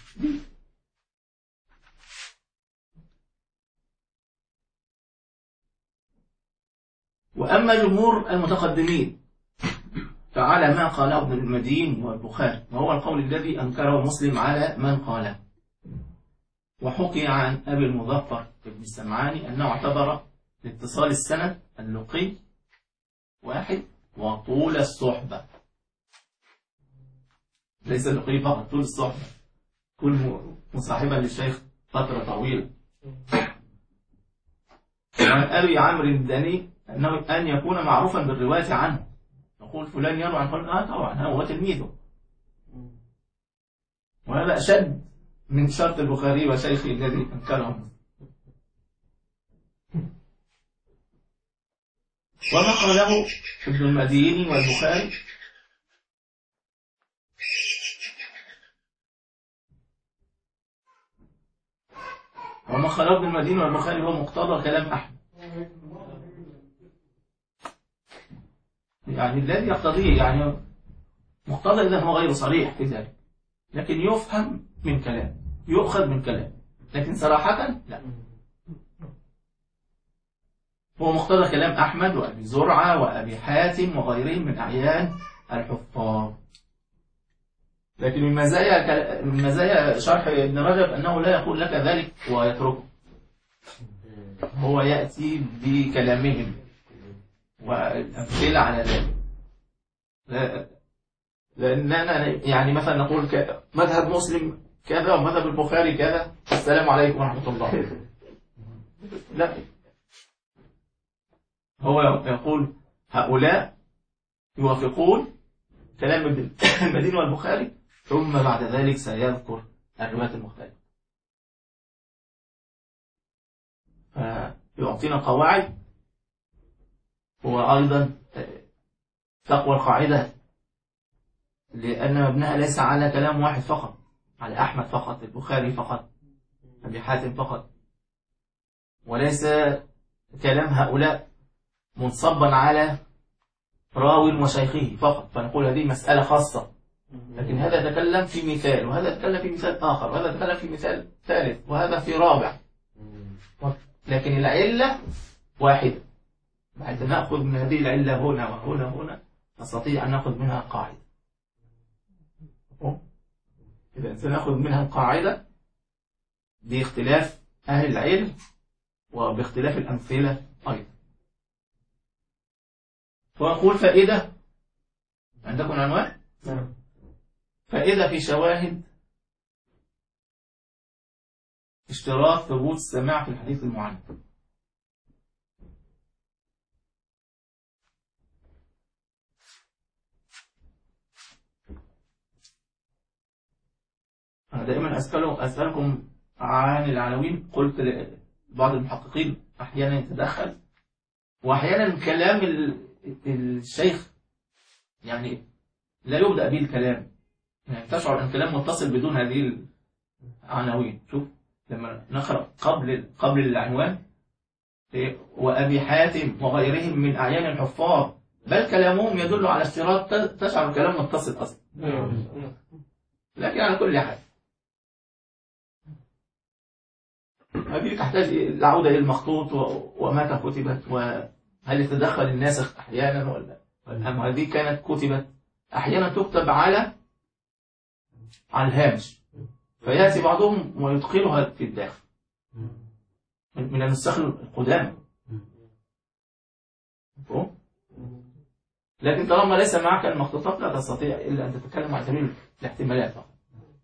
وأما جمهور المتقدمين فعلى ما قاله ابن المديني والبخاري، وهو القول الذي أنكره مسلم على من قاله. وحكي عن أبي المظفر بن السمعاني أنه اعتبر لاتصال السند اللقي واحد وطول الصحبة، ليس اللقي فقط، طول الصحبة، كل مصاحبا للشيخ فترة طويلة. وعن أبي عمرو الداني أنه أن يكون معروفا بالرواية عنه، نقول فلان يروي عن فلان، آه طبعا هو تلميذه، وهذا أشد من شرط البخاري وشيخه الذي أنكره. وما قاله ابن المديني والبخاري وما قاله ابن المديني والبخاري هو مقتضى كلام أحمد، يعني الذي يقتضيه، يعني مقتضى إذا هو غير صريح في ذلك، لكن يفهم من كلام، يؤخذ من كلام، لكن صراحة لا. هو مقتضى كلام أحمد وأبي زرعة وأبي حاتم وغيرهم من أعيان الحفاظ. لكن من مزايا من مزايا شرح ابن رجب أنه لا يقول لك ذلك ويتركه، هو يأتي بكلامهم والأمثلة على ذلك. لأننا يعني مثلا نقول مذهب مسلم كذا ومذهب البخاري كذا، السلام عليكم ورحمة الله. لا، هو يقول هؤلاء يوافقون كلام ابن المديني والبخاري، ثم بعد ذلك سيذكر الروايات المختلفة، فيعطينا قواعد. هو أيضا تقوى القاعدة لأن مبناها ليس على كلام واحد فقط، على أحمد فقط، البخاري فقط، أبي حاتم فقط، وليس كلام هؤلاء منصبا على راو وشيخه فقط، فنقول هذه مسألة خاصة. لكن هذا يتكلم في مثال، وهذا يتكلم في مثال آخر، وهذا يتكلم في مثال ثالث، وهذا في رابع، لكن العلة واحدة. بعد نأخذ من هذه العلة هنا وهنا وهنا نستطيع أن نأخذ منها قاعدة. إذا سنأخذ منها القاعدة باختلاف أهل العلم وباختلاف الأمثلة أيضا. وأقول فائدة، عندكم عنوان؟ فائدة في شواهد اشتراط ثبوت السماع في الحديث المعنى. أنا دائما أسألكم عن العناوين. قلت لبعض المحققين أحيانا يتدخل، وأحيانا كلام الشيخ يعني لا يبدأ به الكلام، يعني تشعر أن الكلام متصل بدون هذه العناوين. شوف لما نقرأ قبل قبل العنوان وأبي حاتم وغيرهم من أعيان الحفاظ، بل كلامهم يدل على اشتراط، تشعر الكلام متصل أصلا. لكن على كل حال هذه تحتاج العودة إلى المخطوط ومتى كتبت، وهل يتدخل الناسخ أحيانا ولا أم هذه كانت كتبت أحيانا تكتب على على الهامش، فيأتي بعضهم ويدخلها في الداخل من النسخ القدامى. لكن طالما ليس معك المخطوطات لا تستطيع إلا أن تتكلم عن سبيل الاحتمالات فقط.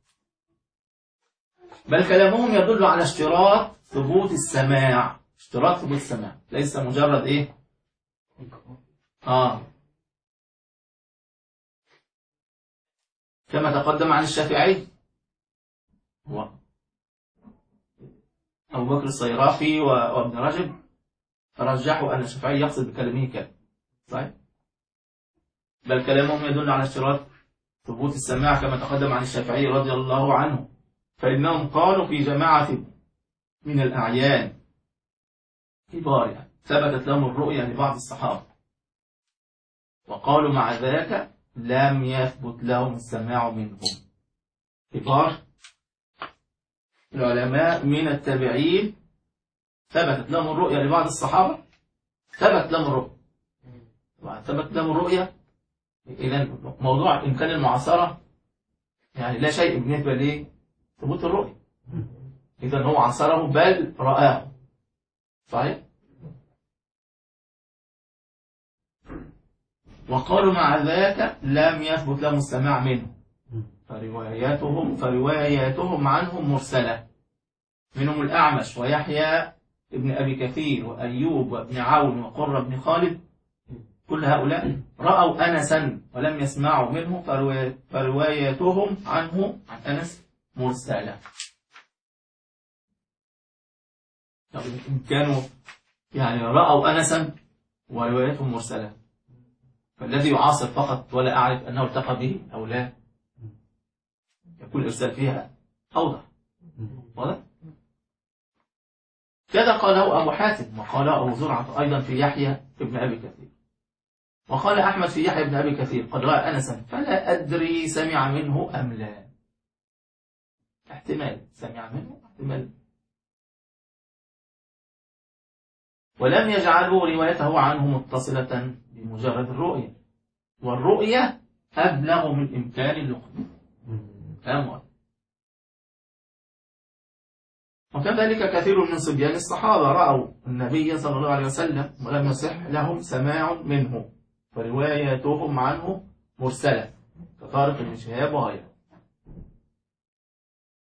بل كلامهم يدل على اشتراط ثبوت السماع، اشتراط ثبوت السماع ليس مجرد ايه اه كما تقدم عن الشافعي هو أبو بكر الصيرافي وابن رجب فرجحوا أن الشافعي يقصد بكلامه كلام صحيح. بل كلامهم يدل على اشتراط ثبوت السماع كما تقدم عن الشافعي رضي الله عنه، فإنهم قالوا في جماعة من الأعيان كبار يعني ثبتت لهم الرؤيا لبعض الصحابة، وقالوا مع ذلك لم يثبت لهم السماع منهم. كبار العلماء من التابعين ثبتت لهم الرؤيا لبعض الصحابة، ثبت لهم الرؤيا ثبت لهم الرؤيا. إذا موضوع إمكان المعاصرة يعني لا شيء بالنسبة لثبوت الرؤيا. إذا هو عاصره بل رآه صحيح. وقالوا مع ذلك لم يثبت لهم السماع منه، فرواياتهم فرواياتهم عنهم مرسلة، منهم الأعمش ويحيى ابن أبي كثير وأيوب وابن عون وقرة بن خالد، كل هؤلاء رأوا أنسا ولم يسمعوا منه، فرواياتهم عنه عن أنس مرسلة. إن كانوا يعني رأوا أنسا ورواياتهم مرسلة، فالذي يعاصر فقط ولا أعرف أنه التقى به أو لا يكون الإرسال فيها أوضح واضح. كذا قاله أبو حاتم وقاله أبو زرعة أيضا في يحيى ابن أبي كثير، وقال أحمد في يحيى ابن أبي كثير قد رأى أنسا فلا أدري سمع منه أم لا. احتمال سمع منه احتمال. ولم يجعلوا روايته عنه متصلة بمجرد الرؤية، والرؤية أبلغ من إمكان اللقاء. كلام واضح. وكذلك كثير من صبيان الصحابة رأوا النبي صلى الله عليه وسلم ولم يصح لهم سماع منه، فرواياتهم عنه مرسلة كطارق بن شهاب وغيره.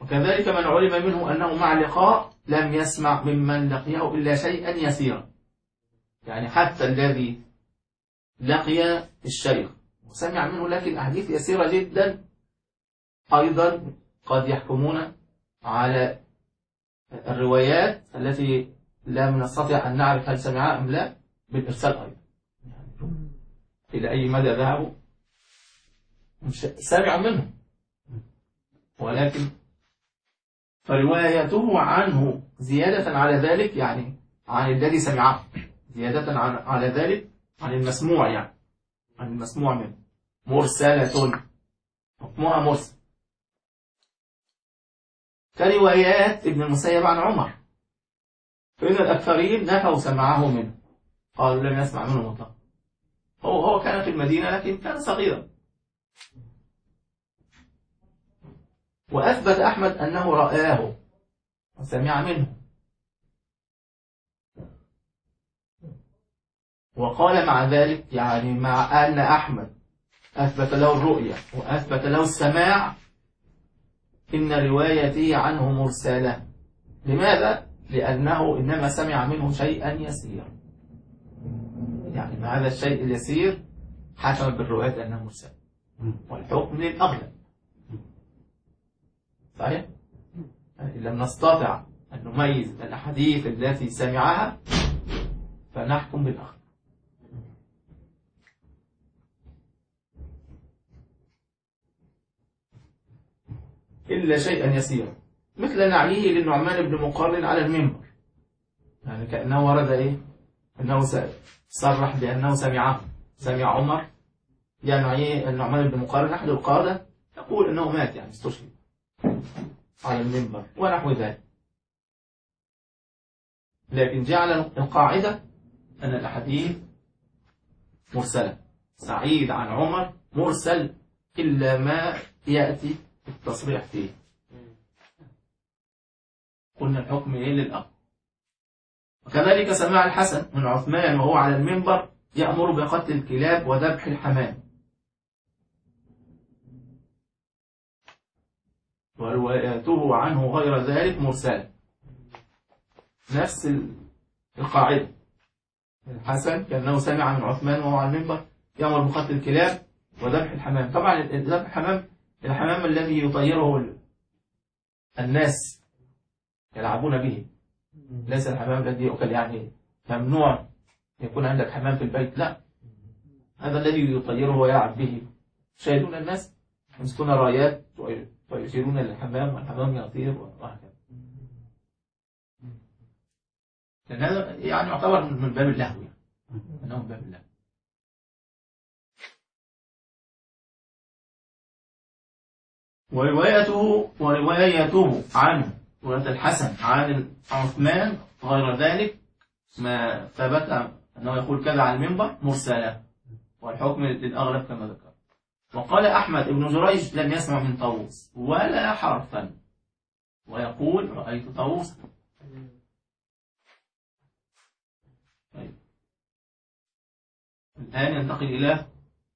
وكذلك من علم منه أنه مع اللقاء لم يسمع ممن لقيه إلا شيئا يسيرا، يعني حتى الذي لقي الشيخ وسمع منه لكن أحاديث يسيرة جدا أيضا قد يحكمون على الروايات التي لم نستطع أن نعرف هل سمعها أم لا بالإرسال أيضا، إلى أي مدى ذهبوا مش سمعوا منه، ولكن فروايته عنه زيادة على ذلك، يعني عن الذي سمعه زيادة عن على ذلك عن المسموع، يعني عن المسموع منه مرسلة، حكمها مرسل، كروايات ابن المسيب عن عمر، فإن الأكثرين نفوا سمعه منه، قالوا لم يسمع منه مطلقا. هو هو كان في المدينة لكن كان صغيرا. وأثبت أحمد أنه رآه وسمع منه، وقال مع ذلك يعني مع أن أحمد أثبت له الرؤية وأثبت له السماع إن روايته عنه مرسلة. لماذا؟ لأنه إنما سمع منه شيئا يسيرا، يعني مع هذا الشيء اليسير حكم بالرواية أنه مرسل، والحكم للأغلب. صحيح؟ يعني لم نستطع أن نميز الأحاديث التي سمعها فنحكم بالأغلب. إلا شيئا يسيرا، مثل نعيه للنعمان بن مقرن على المنبر، يعني كأنه ورد إيه؟ أنه صرح بأنه سمعه، سمع عمر، يعني النعمان بن مقرن أحد القادة يقول أنه مات، يعني استشهد على المنبر ونحو ذلك. لكن جعل القاعدة أن الأحاديث مرسلة، سعيد عن عمر مرسل إلا ما يأتي التصريح فيه. قلنا الحكم إيه للأب. وكذلك سماع الحسن من عثمان وهو على المنبر يأمر بقتل الكلاب وذبح الحمام، ورواياته عنه غير ذلك مرسلة، نفس القاعدة. الحسن كأنه سمع من عثمان وهو على المنبر يأمر بقتل الكلاب وذبح الحمام. طبعا ذبح الحمام الحمام الذي يطيره الناس يلعبون به، ليس الحمام الذي يؤكل، يعني ممنوع يكون عندك حمام في البيت، لا، هذا الذي يطيره ويلعب به، شاهدون الناس يمسكون رايات ويشيرون للحمام والحمام يطير وهكذا، لأن هذا يعني يعتبر من باب اللهو، يعني أنه من باب اللهو. وروايته وروايته عنه رواية الحسن عن عثمان غير ذلك ما ثبت أنه يقول كذا عن المنبر مرسلة، والحكم للأغلب كما ذكر. وقال أحمد بن جريج لم يسمع من طاووس ولا حرفا، ويقول رأيت طاووس. طيب. الآن ينتقل إلى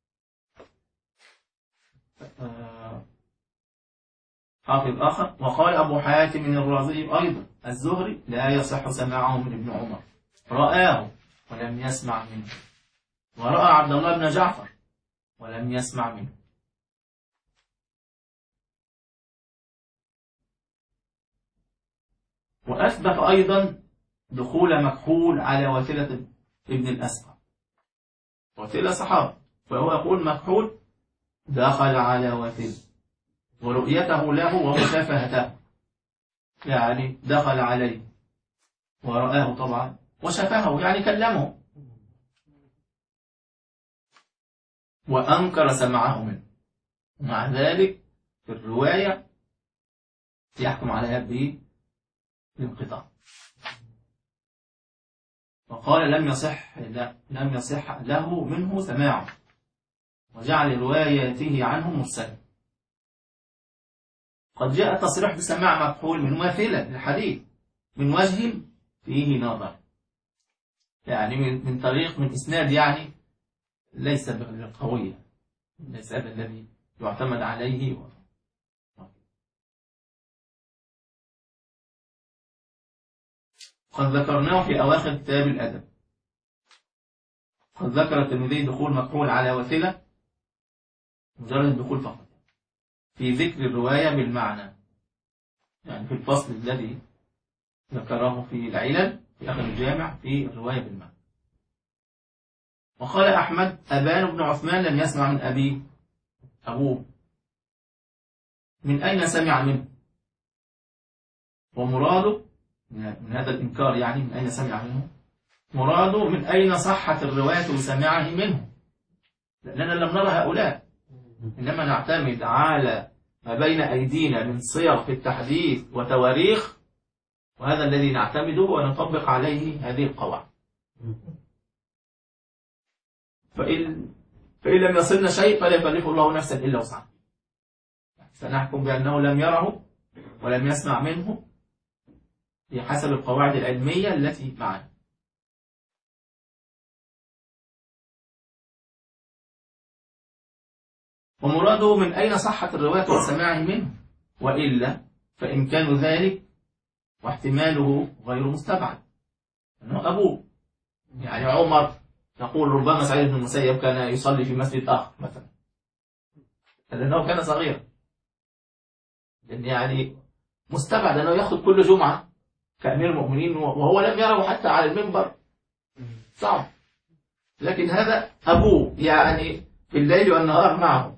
حافظ آخر. وقال أبو حاتم الرازي أيضا الزهري لا يصح سماعه من ابن عمر، رآه ولم يسمع منه، ورأى عبد الله بن جعفر ولم يسمع منه. وأثبت أيضا دخول مكحول على وتيلة ابن الأسقع، وتيلة صحابة، فهو يقول مكحول دخل على وتيلة، ورؤيته له ومشافهته، يعني دخل عليه ورآه طبعا وشافهه، يعني كلمه، وأنكر سمعه منه، ومع ذلك في الرواية يحكم عليها بالانقطاع. وقال لم يصح لم يصح له منه سماعه، وجعل روايته عنه مرسلة. قد جاء التصريح بسماع مكحول من مماثلة للحديث من وجه فيه نظر، يعني من, من طريق من إسناد يعني ليس بالقوية، ليس هذا الذي يعتمد عليه و... قد ذكرناه في أواخر كتاب الأدب. قد ذكر الترمذي دخول مكحول على وثلة، مجرد الدخول فقط، في ذكر الرواية بالمعنى، يعني في الفصل الذي ذكره في العلل في آخر الجامع في الرواية بالمعنى. وقال أحمد أبان بن عثمان لم يسمع من أبي أبوه، من أين سمع منه؟ ومراده من هذا الإنكار، يعني من أين سمع منه؟ مراده من أين صحت الرواية وسمعه منه، لأننا لم نرى هؤلاء، إنما نعتمد على ما بين أيدينا من صيغ في التحديث وتواريخ، وهذا الذي نعتمده ونطبق عليه هذه القواعد. فإن, فإن لم يصلنا شيء فلا يكلف الله نفسا إلا وسعها، سنحكم بأنه لم يره ولم يسمع منه بحسب القواعد العلمية التي معنا. ومراده من أين صحت الرواية وسماعه منه، وإلا فإمكان ذلك واحتماله غير مستبعد، أنه أبوه، يعني عمر نقول ربما سعيد بن المسيب كان يصلي في مسجد آخر مثلا، لأنه كان صغيرا، لأن يعني مستبعد أنه يأخذ كل جمعة كأمير المؤمنين وهو لم يره حتى على المنبر، صعب. لكن هذا أبوه، يعني في الليل والنهار معه،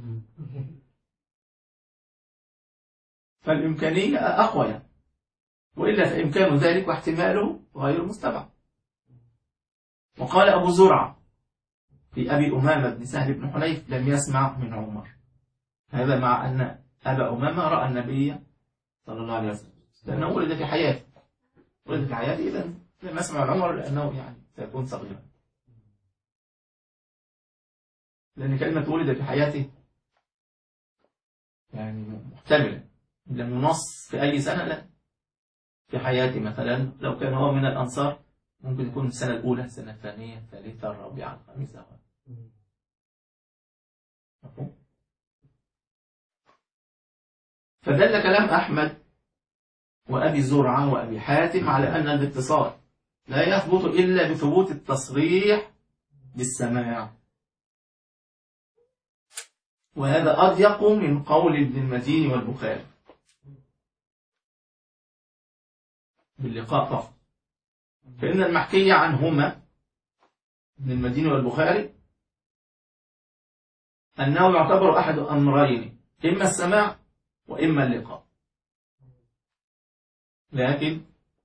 فالإمكانية أقوى، وإلا فإمكان ذلك واحتماله غير مستبعد. وقال أبو زرعة في أبي أمامة بن سهل بن حنيف لم يسمع من عمر، هذا مع أن أبا أمامة رأى النبي صلى الله عليه وسلم، لأنه ولد في حياته، ولد في حياته، إذن لم يسمع من عمر لأنه يعني سيكون صغيرا، لأن كلمة ولد في حياته يعني محتملة، لم ينص في أي سنة، لا، في حياته مثلا لو كان هو من الأنصار ممكن يكون السنة الأولى، السنة الثانية، الثالثة، الرابعة، الخامسة. مفهوم؟ فدل كلام أحمد وأبي زرعة وأبي حاتم على أن الاتصال لا يثبت إلا بثبوت التصريح بالسماع، وهذا أضيق من قول ابن المديني والبخاري باللقاء فقط، فإن المحكي عنهما ابن المديني والبخاري أنه يعتبر أحد أمرين، إما السماع وإما اللقاء، لكن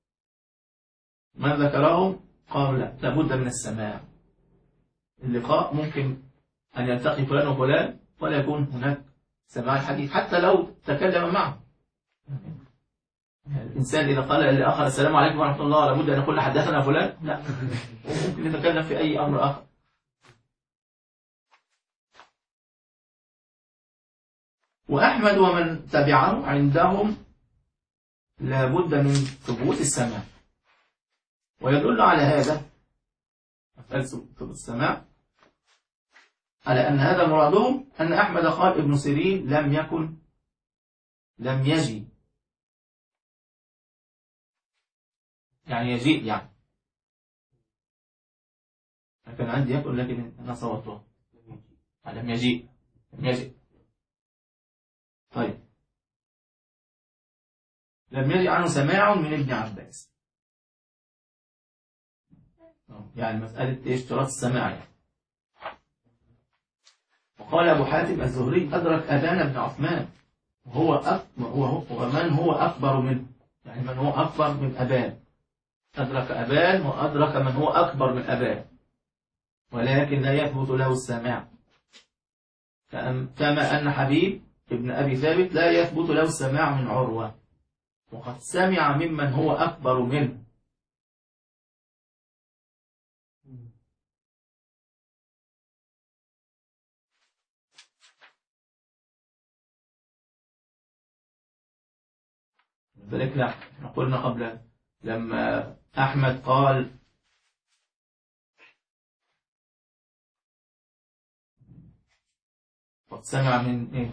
من ذكرهم قالوا لا، لابد من السماع. اللقاء ممكن أن يلتقي فلان وفلان ولا يكون هناك سماع الحديث حتى لو تكلم معه. الإنسان إذا قال للآخر السلام عليكم ورحمة الله لابد أن يقول حدثنا فلان؟ لا، ممكن يتكلم في أي أمر آخر. وأحمد ومن تبعه عندهم لابد من ثبوت السماع، ويدل على هذا مسألة ثبوت السماع على أن هذا مرادهم أن أحمد قال ابن سيرين لم يكن لم يجي، يعني يجيء، يعني كان عندي يقول لكن أنا صوته لم يجيء، لم يجيء. طيب، لم يجي عنه سماع من ابن عباس، يعني مسألة اشتراط السماع يعني. وقال أبو حاتم الزهري أدرك أبان بن عثمان وهو أكبر ومن هو أكبر منه، يعني من هو أكبر من أبان، أدرك أبان وأدرك من هو أكبر من أبان، ولكن لا يثبت له السماع، كما أن حبيب ابن أبي ثابت لا يثبت له السماع من عروة، وقد سمع ممن هو أكبر منه. ذلك لا، قلنا قبل لما أحمد قال قد سمع من إيه؟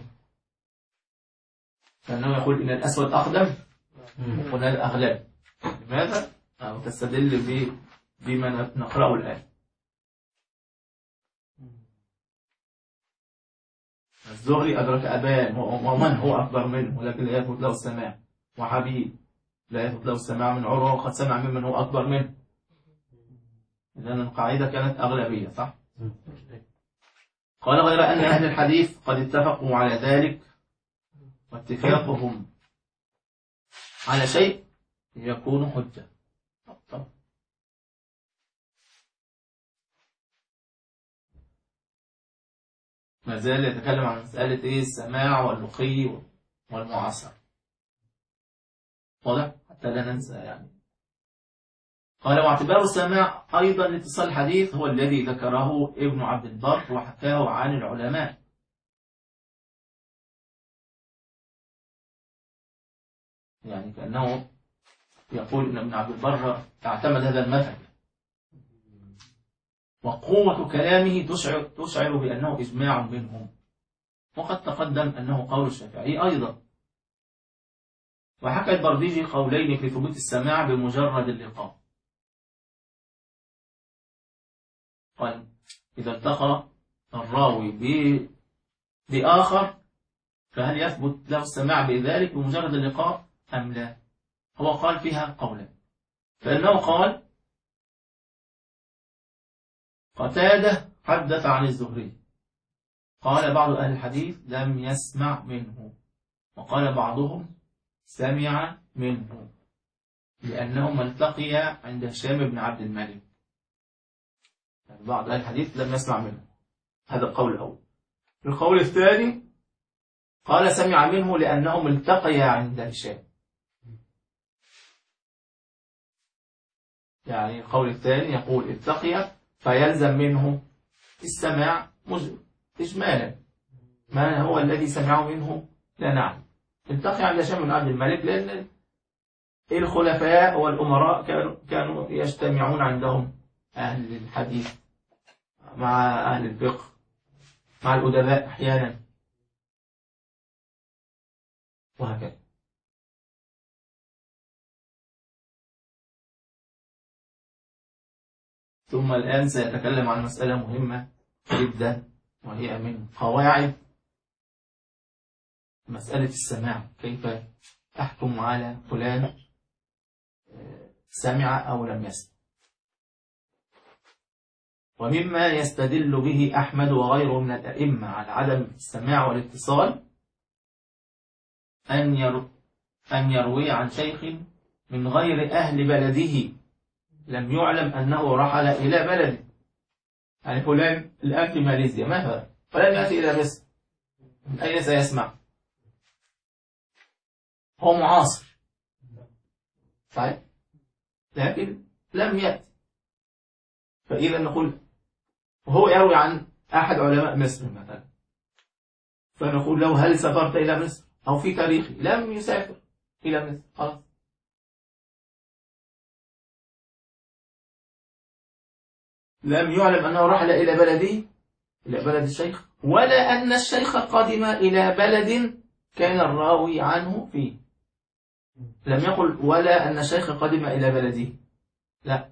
كأنه يقول إن الأسود أقدم وقلنا الأغلب، لماذا؟ أو تستدل ب- بما نقرأه الآن. الزهري أدرك أبان ومن هو أكبر منه ولكن لا يثبت له السماع، وحبيب لا يثبت له السماع من عروة وقد سمع ممن هو أكبر منه. إذن القاعدة كانت أغلبية، صح؟ قال غير أن أهل الحديث قد اتفقوا على ذلك، واتفاقهم على شيء يكون حجة. طب. ما زال يتكلم عن مسألة إيه؟ السماع واللقي والمعاصر. واضح؟ حتى لا ننسى يعني. قال واعتبار السماع أيضا لاتصال الحديث هو الذي ذكره ابن عبد البر وحكاه عن العلماء. يعني كأنه يقول إن ابن عبد البر اعتمد هذا المذهب، وقوة كلامه تشعر, تشعر بأنه إجماع منهم، وقد تقدم أنه قول الشافعي أيضا. وحكى البرديجي قولين في ثبوت السماع بمجرد اللقاء. قال إذا التقى الراوي بآخر فهل يثبت له السماع بذلك بمجرد اللقاء أم لا؟ هو قال فيها قولا، فإنه قال قتادة حدث عن الزهري، قال بعض أهل الحديث لم يسمع منه، وقال بعضهم سمع منه، لأنهما التقيا عند هشام بن عبد الملك. يعني بعض أهل الحديث لم يسمع منه، هذا القول الأول. القول الثاني قال سمع منه لأنهم التقيا عند هشام. يعني القول الثاني يقول التقيا فيلزم منه السماع إجمالا، ما هو الذي سمعه منه لا نعلم. التقي عند هشام بن عبد الملك لأن الخلفاء والأمراء كانوا كانوا يجتمعون عندهم أهل الحديث مع أهل الفقه مع الأدباء أحيانا وهكذا. ثم الآن سيتكلم عن مسألة مهمة جدا، وهي من قواعد مسألة السماع، كيف أحكم على فلان سمع أو لم يسمع. ومما يستدل به أحمد وغيره من الأئمة على عدم السماع والاتصال أن يرو أن يروي عن شيخ من غير أهل بلده لم يعلم أنه رحل إلى بلده. يعني فلان الآن في ماليزيا مثلا، فلن يأتي إلى مصر، من أين سيسمع؟ هو معاصر صحيح، لكن لم يأتي. فإذا نقول وهو يروي عن أحد علماء مصر مثلا، فنقول له هل سافرت إلى مصر؟ أو في تاريخي لم يسافر إلى مصر، خلاص. لم يعلم أنه رحل إلى بلده، إلى بلد الشيخ، ولا أن الشيخ قدم إلى بلد كان الراوي عنه فيه. لم يقل ولا أن الشيخ قدم إلى بلده، لا،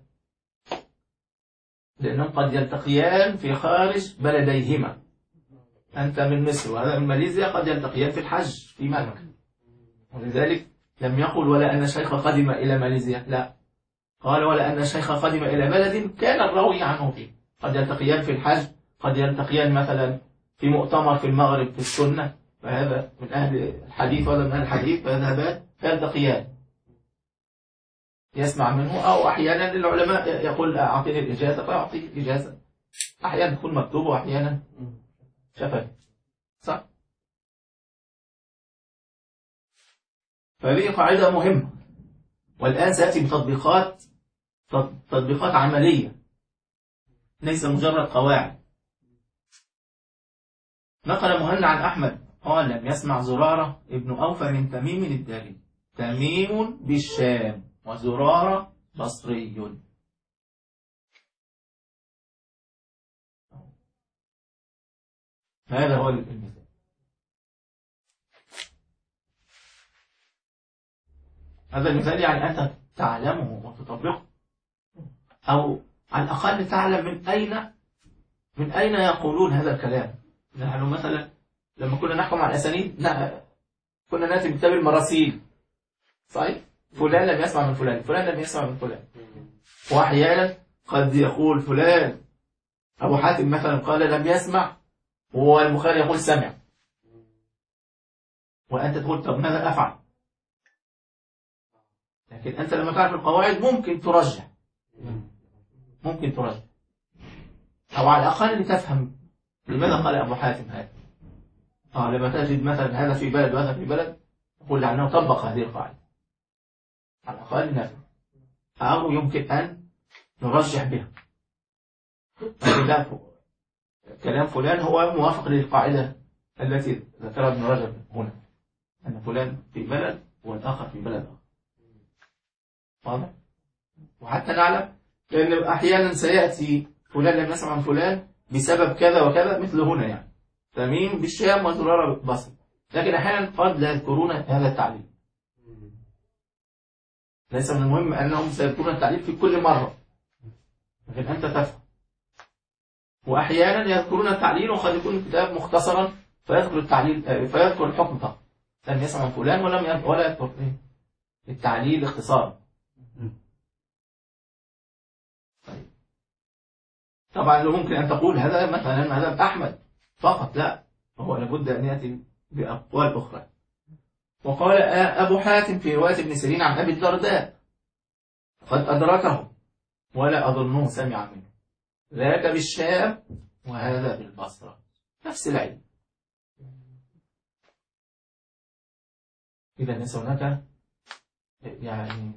لأنهم قد يلتقيان في خارج بلديهما. أنت من مصر وهذا من ماليزيا، قد يلتقيان في الحج في مكة، ولذلك لم يقل ولا أن الشيخ قدم إلى ماليزيا، لا، قال ولا أن الشيخ قدم إلى بلد كان الراوي عنه فيه. قد يلتقيان في الحج، قد يلتقيان مثلا في مؤتمر في المغرب في السنة، فهذا من أهل الحديث وهذا من أهل الحديث، فيذهبان فيلتقيان يسمع منه. أو أحيانا العلماء يقول أعطيني الإجازة فيعطي الإجازة، أحيانا تكون مكتوبة وأحيانا شفاف، صح؟ فهذه قاعدة مهمة، والآن سأتي بتطبيقات تطبيقات عملية ليس مجرد قواعد. نقل مهنا عن أحمد قال لم يسمع زرارة ابن أوفى من تميم الداري. تميم بالشام وزرارة بصري. هذا هو المثال. هذا المثال يعني أنت تعلمه وتطبقه. أو على الأقل تعلم من أين من أين يقولون هذا الكلام. نحن مثلا لما كنا نحكم على الأسانيد كنا نأتي بكتاب المراسيل، صحيح؟ فلان لم يسمع من فلان، فلان لم يسمع من فلان. وأحيانا قد يقول فلان أبو حاتم مثلا قال لم يسمع، والبخاري يقول سمع، وأنت تقول طب ماذا أفعل؟ لكن أنت لما تعرف القواعد ممكن ترجح، ممكن ترجح، أو على الأقل تفهم لماذا قال أبو حاتم هذا. آه لما تجد مثلا هذا في بلد وهذا في بلد تقول لأنه طبق هذه القاعدة، على الأقل نفهم، أو يمكن أن نرجح بها. كلام فلان هو موافق للقاعدة التي ذكرها ابن رجب هنا، أن فلان في بلد والآخر في بلد آخر. واضح؟ وحتى نعلم لأن أحيانا سيأتي فلان لم يسمع من فلان بسبب كذا وكذا، مثل هنا يعني تميم بالشام وزرارة بالبصر، لكن أحيانا قد لا يذكرون هذا التعليل. ليس من المهم أنهم سيذكرون التعليل في كل مرة، لكن أنت تفهم. وأحيانا يذكرون التعليل وقد يكون الكتاب مختصرا فيذكر التعليل فيذكر الحكم فقط، لم يسمع من فلان ولم ولا يذكر التعليل اختصارا. طيب. طبعا لو ممكن أن تقول هذا مثلا مذهب أحمد فقط، لا، هو لابد أن يأتي بأقوال أخرى. وقال أبو حاتم في رواية ابن سيرين عن أبي الدرداء قد أدركه ولا أظنه سمع منه، ذاك بالشام وهذا بالبصرة، نفس العلم. إذا ليس هناك يعني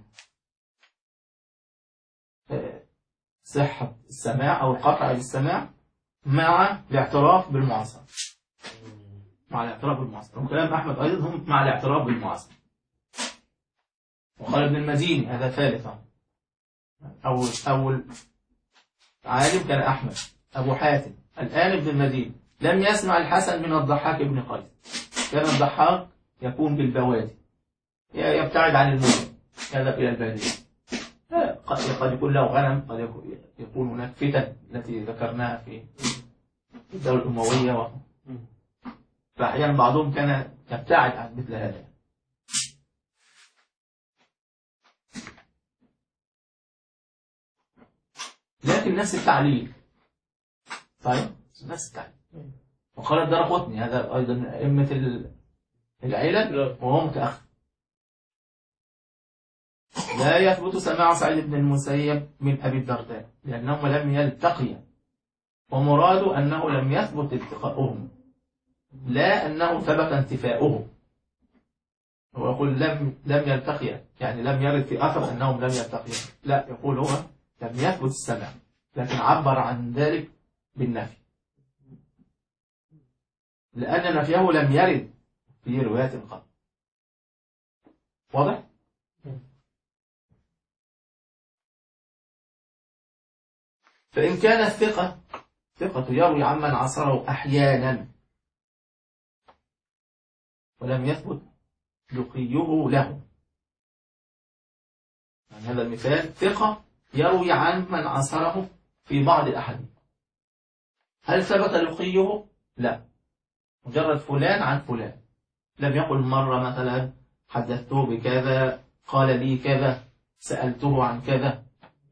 صحة السماع أو القطع بالسماع مع الاعتراف بالمعاصرة، مع الاعتراف بالمعاصرة. وكلام أحمد أيضا هم مع الاعتراف بالمعاصرة. وقال ابن المديني هذا ثالثا، أول أول عالم كان أحمد، أبو حاتم، الآن ابن المديني لم يسمع الحسن من الضحاك بن قيس. كان الضحاك يكون بالبوادي، يبتعد عن المدن، يذهب إلى البادية، قد يكون له غنم، قد يكون هناك فتن التي ذكرناها في الدولة الأموية و... فأحيانا بعضهم كان يبتعد عن مثل هذا. لكن نفس التعليل، طيب نفس التعليل. وقال الدرقطني هذا أيضا من أئمة العلل وهو متأخر، لا يثبت سماع سعيد بن المسيب من أبي الدرداء لأنهم لم يلتقيا، ومراد أنه لم يثبت التقاؤهم لا أنه ثبت انتفاؤهم. هو يقول لم لم يلتقيا يعني لم يرد في أثر أنهم لم يلتقيا، لا، يقول هو لم يثبت السماع، لكن عبر عن ذلك بالنفي لأن نفيه لم يرد في روايات قط. واضح؟ فإن كان الثقة ثقة يروي عمن عصره أحيانا ولم يثبت لقيه له، يعني هذا المثال ثقة يروي عن من عصره في بعض الأحاديث، هل ثبت لقيه؟ لا، مجرد فلان عن فلان، لم يقل مرة مثلا حدثته بكذا، قال لي كذا، سألته عن كذا.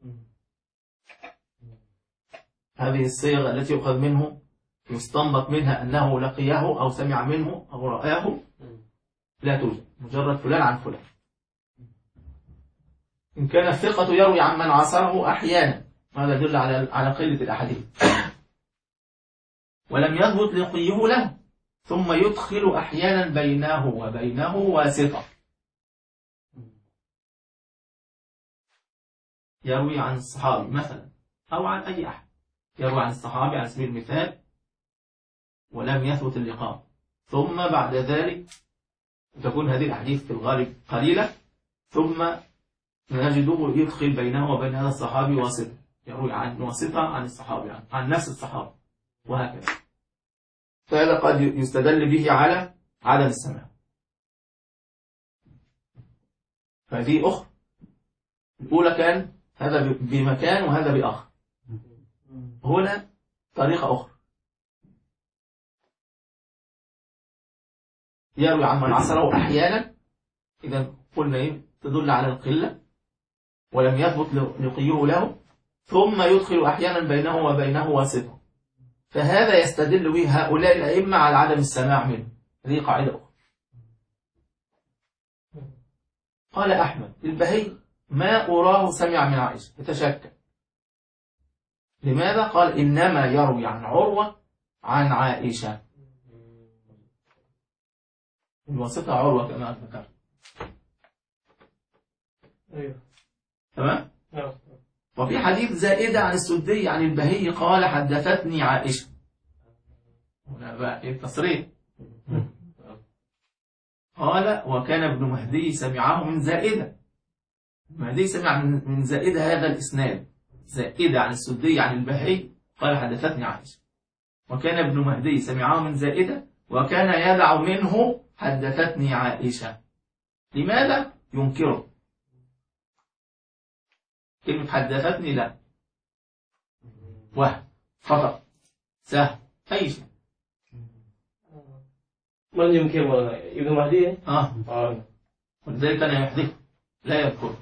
هذه الصيغة التي يؤخذ منه يستنبط منها أنه لقيه أو سمع منه أو رآه لا توجد، مجرد فلان عن فلان. إن كان الثقة يروي عن من عاصره أحيانا، هذا يدل على على قلة الأحاديث، ولم يثبت لقيه له، ثم يدخل أحيانا بينه وبينه واسطة، يروي عن الصحابي مثلا أو عن أي أحد، يروي عن الصحابي على سبيل المثال ولم يثبت اللقاء، ثم بعد ذلك تكون هذه الأحاديث في الغالب قليلة، ثم نجده يدخل بينه وبين هذا الصحابي واسطة، يروي عن واسطة عن الصحابي عن, عن نفس الصحابي، وهكذا. فهذا قد يستدل به على عدم السماع. فهذه أخرى. الأولى كان هذا بمكان وهذا بآخر. هنا طريقة أخرى، يروي عن من عصره أحيانا، إذا قلنا إيه تدل على القلة ولم يثبت لقيه له، ثم يدخل أحيانا بينه وبينه واسطة، فهذا يستدل به هؤلاء الأئمة على عدم السماع منه. هذه قاعدة أخرى. قال أحمد البهي ما أراه سمع من عائشة، يتشكل. لماذا؟ قال إنما يروي عن عروة عن عائشة. الواسطة عروة كما ذكرت. ايوه تمام؟ نعم. وفي حديث زائدة عن السدي عن البهي قال حدثتني عائشة. هنا بقى ايه التصريح؟ قال وكان ابن مهدي سمعه من زائدة. مهدي سمع من من زائدة هذا الإسناد، زائدة عن السدي عن البهي قال حدثتني عائشة. وكان ابن مهدي سمعه من زائدة وكان يدع منه حدثتني عائشة. لماذا؟ ينكره. كلمة حدثتني لا، وهم، خطأ، سهل، أي شيء. من يمكن ولا ابن مهدي؟ اه اه ولذلك كان يحذف لا يذكر.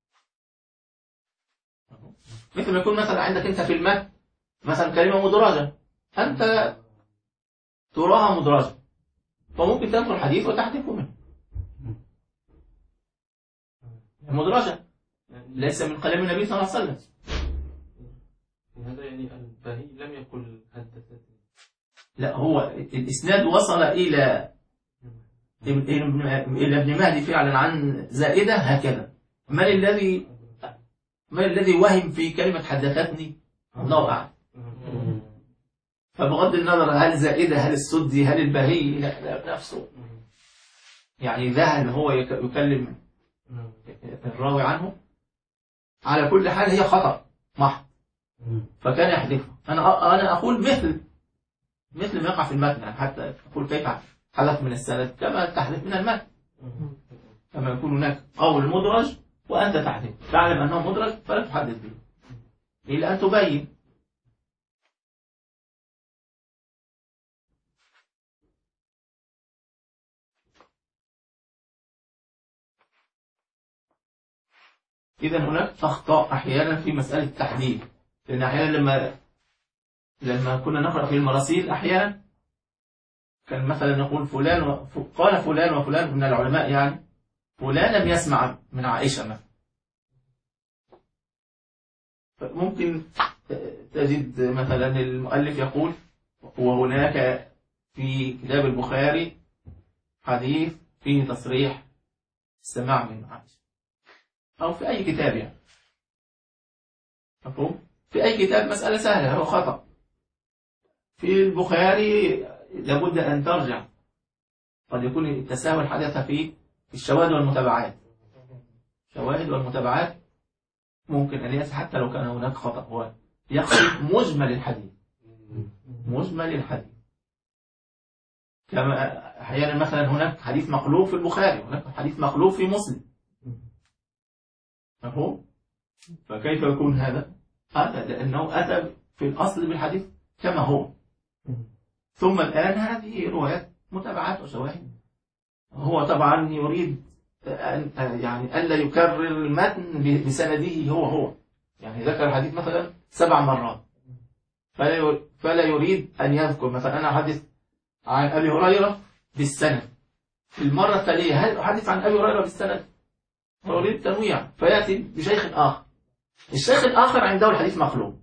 مثل ما يكون مثلا عندك انت في المتن مثلا كلمة مدرجة، انت تراها مدرجة، فممكن تذكر الحديث وتحذفه منه. مدرجة ليس من كلام النبي صلى الله عليه وسلم. هذا يعني البهي لم يقل حدثتني. لا، هو الإسناد وصل إلى إلى ابن مهدي فعلا عن زائدة هكذا. من الذي من الذي وهم في كلمة حدثتني؟ الله أعلم. فبغض النظر هل زائدة هل السدي هل البهي، لا, لا نفسه يعني ذهل هو يكلم الراوي عنه. على كل حال هي خطأ محض، فكان يحذفه. أنا أنا أقول مثل مثل ما يقع في المتن، يعني حتى أقول كيف حذف من السند كما تحذف من المتن، كما يكون هناك قول مدرج وأنت تحذف، تعلم أنه مدرج فلا تحدث به إلا أن تبين. إذا هناك أخطاء أحيانا في مسألة التحديد، لأن أحيانا لما لما كنا نقرأ في المراسيل أحيانا كان مثلا نقول فلان و... قال فلان وفلان من العلماء، يعني فلان لم يسمع من عائشة مثلا. ممكن تجد مثلا المؤلف يقول وهناك في كتاب البخاري حديث فيه تصريح السماع من عائشة، أو في أي كتاب يعني مفهوم؟ في أي كتاب مسألة سهلة، هو خطأ. في البخاري لابد أن ترجع، قد يكون التساهل حدث في في الشواهد والمتابعات. الشواهد والمتابعات ممكن أن يأتي حتى لو كان هناك خطأ، هو يقصد مجمل الحديث، مجمل الحديث. كما أحيانا مثلا هناك حديث مقلوب في البخاري، هناك حديث مقلوب في مسلم، مفهوم؟ فكيف يكون هذا؟ هذا لأنه أتى في الأصل بالحديث كما هو، ثم الآن هذه روايات متابعات وشواهد. هو طبعا يريد أن يعني ألا يكرر المتن بسنده هو هو، يعني ذكر الحديث مثلا سبع مرات، فلا فلا يريد أن يذكر مثلا أنا أحدث عن أبي هريرة بالسند، في المرة التالية هل أحدث عن أبي هريرة بالسند؟ هو يريد تنويع، فيأتي بشيخ آخر، الشيخ الآخر عنده الحديث مقلوب،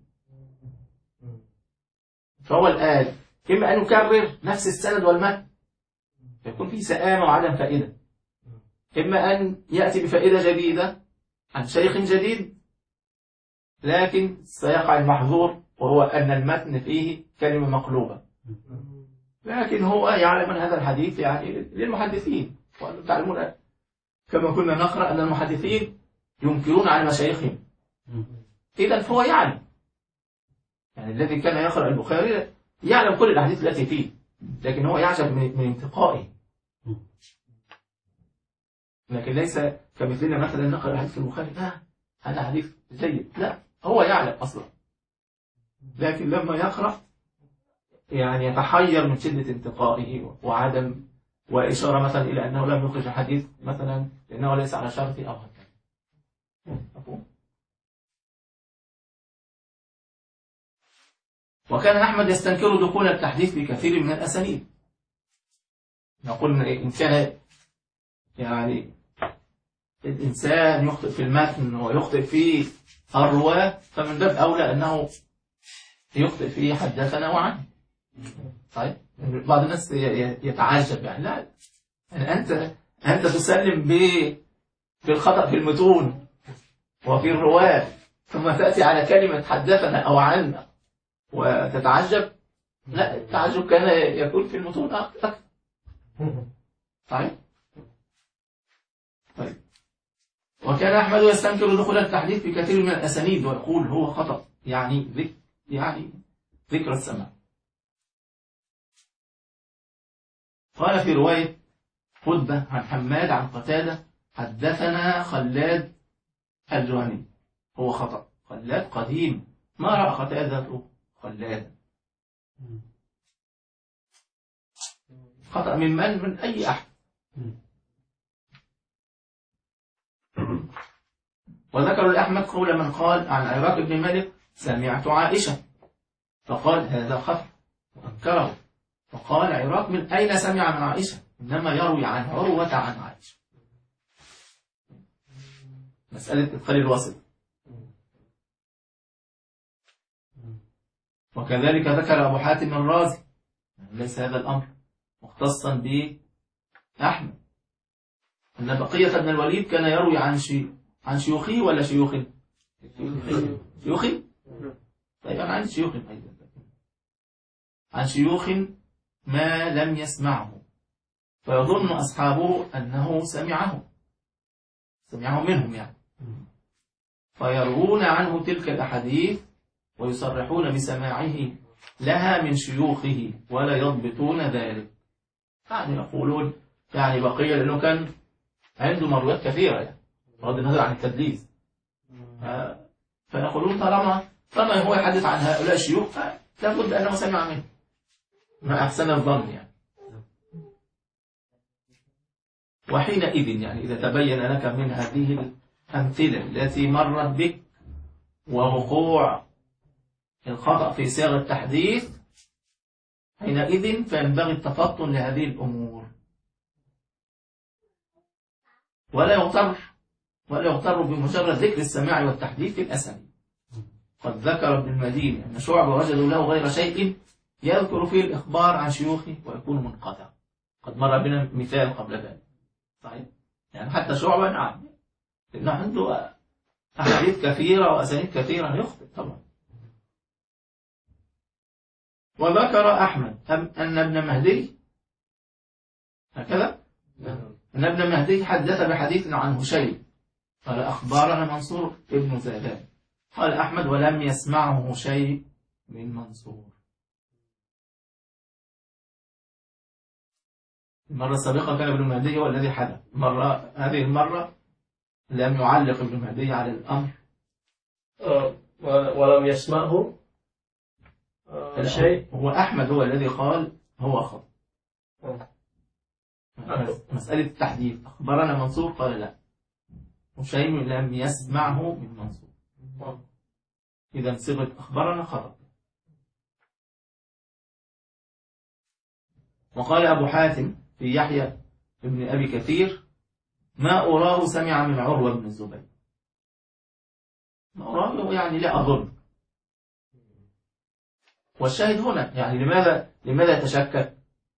فهو الآن إما أن يكرر نفس السند والمتن يكون فيه سآمة وعدم فائدة، إما أن يأتي بفائدة جديدة عن شيخ جديد لكن سيقع المحظور، وهو أن المتن فيه كلمة مقلوبة، لكن هو يعلم أن هذا الحديث يعني للمحدثين، وأنتم تعلمون كما كنا نقرأ أن المحدثين ينكرون على مشايخهم، إذا فهو يعلم، يعني الذي كان يقرأ البخاري يعلم كل الأحاديث التي فيه، لكن هو يعجب من, من انتقائه، لكن ليس كمثلنا مثلا نقرأ الحديث في البخاري آه هذا حديث جيد، لا هو يعلم أصلا، لكن لما يقرأ يعني يتحير من شدة انتقائه وعدم وإشارة مثلا إلى أنه لم يخرج الحديث مثلا لأنه ليس على شرطه أو هكذا. مفهوم؟ وكان أحمد يستنكر دخول التحديث بكثير من الأسانيد. نقول إن كان يعني الإنسان يخطئ في المتن ويخطئ في الرواة فمن باب أولى أنه يخطئ في حدثنا وعنه. طيب بعض الناس يتعجب يعني لا يعني أنت أنت تسلم بالخطأ في المتون وفي الرواة ثم تأتي على كلمة حدثنا أو عنا وتتعجب. لا التعجب كان يكون في المتون أكثر. طيب طيب وكان أحمد يستنكر دخول التحديث في كثير من الأسانيد ويقول هو خطأ يعني ذكر يعني ذكر السماع. قال في رواية خطبة عن حماد عن قتادة حدثنا خلاد الجهني هو خطأ. خلاد قديم ما رأى قتادة خلاد. خطأ من من؟ من أي أحد. وذكر الأحمد قول من قال عن عراق بن مالك سمعت عائشة فقال هذا خطأ وأنكره، فقال عراق من أين سمع من عائشة؟ إنما يروي عن عروة عن عائشة. مسألة إدخال الواسطة. وكذلك ذكر أبو حاتم الرازي ليس هذا الأمر مختصا بأحمد أن بقية بن الوليد كان يروي عن شي عن شيوخه ولا شيوخه؟ شيوخه؟ طيب أنا عن شيوخ أيضا عن شيوخ ما لم يسمعه فيظن أصحابه أنه سمعه سمعه منهم يعني فيروون عنه تلك الأحاديث ويصرحون بسماعه لها من شيوخه ولا يضبطون ذلك. يعني يقولون يعني بقية لأنه كان عنده مرويات كثيرة يعني بغض النظر عن التدليس فيقولون طالما طالما هو يحدث عن هؤلاء الشيوخ لابد أنه سمع منه ما أحسن الظن يعني. وحينئذ يعني إذا تبين لك من هذه الأمثلة التي مرت بك ووقوع الخطأ في صيغ التحديث حينئذ فينبغي التفطن لهذه الأمور ولا يغتر ولا يغتر بمجرد ذكر السماع والتحديث في الأسانيد. قد ذكر ابن المديني أن شعبة وجدوا له غير شيء يذكر فيه الإخبار عن شيوخه ويكون منقطع. قد مر بنا مثال قبل ذلك. صحيح يعني حتى شعبة نعم لأنه عنده أحاديث كثيرة وأسانيد كثيرة يخطئ طبعا. وذكر أحمد أن ابن مهدي هكذا أن ابن مهدي حدث بحديث عن هشيم قال أخبارنا منصور ابن زادان. قال أحمد ولم يسمعه شيء من منصور. المرة السابقة كان ابن مهدي هو الذي حدث. مرة هذه المرة لم يعلق ابن مهدي على الأمر ولم يسمعه شيء. هو أحمد هو الذي قال هو خطأ. مسألة التحديث أخبرنا منصور قال لا هشيم لم يسمعه من منصور إذا صيغة أخبرنا خطأ. وقال أبو حاتم في يحيى ابن أبي كثير ما أراه سمع من عروة بن الزبير. ما أراه يعني لا أظن. والشاهد هنا يعني لماذا لماذا تشكك؟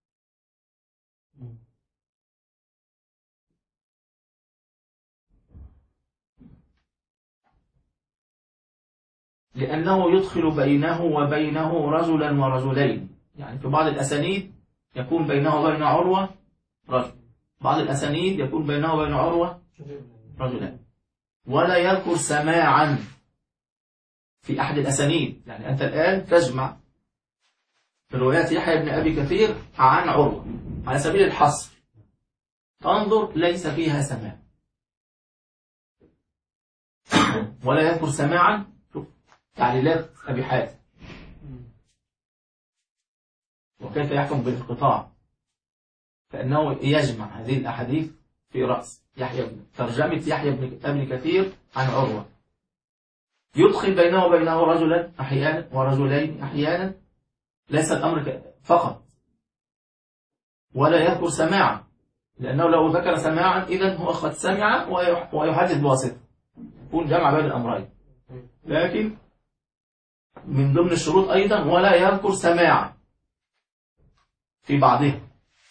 لأنه يدخل بينه وبينه رجلا ورجلين. يعني في بعض الأسانيد يكون بينه وبين عروة رجل، بعض الأسانيد يكون بينه وبين عروة رجلان، ولا يذكر سماعا في أحد الأسانيد. يعني أنت الآن تجمع في روايات يحيى بن أبي كثير عن عروة على سبيل الحصر، تنظر ليس فيها سماع، عنه ولا يذكر سماعا. شوف تعليلات أبي حاتم وكيف يحكم بالانقطاع، فإنه يجمع هذه الأحاديث في رأس يحيى بن ترجمة يحيى بن كثير عن عروة، يدخل بينه وبينه رجلا أحيانا ورجلين أحيانا، ليس الأمر فقط، ولا يذكر سماعا، لأنه لو ذكر سماعا إذن هو قد سمع ويحدث بواسطة، يكون جمع بين الأمرين. لكن من ضمن الشروط أيضا ولا يذكر سماعا في بعضها،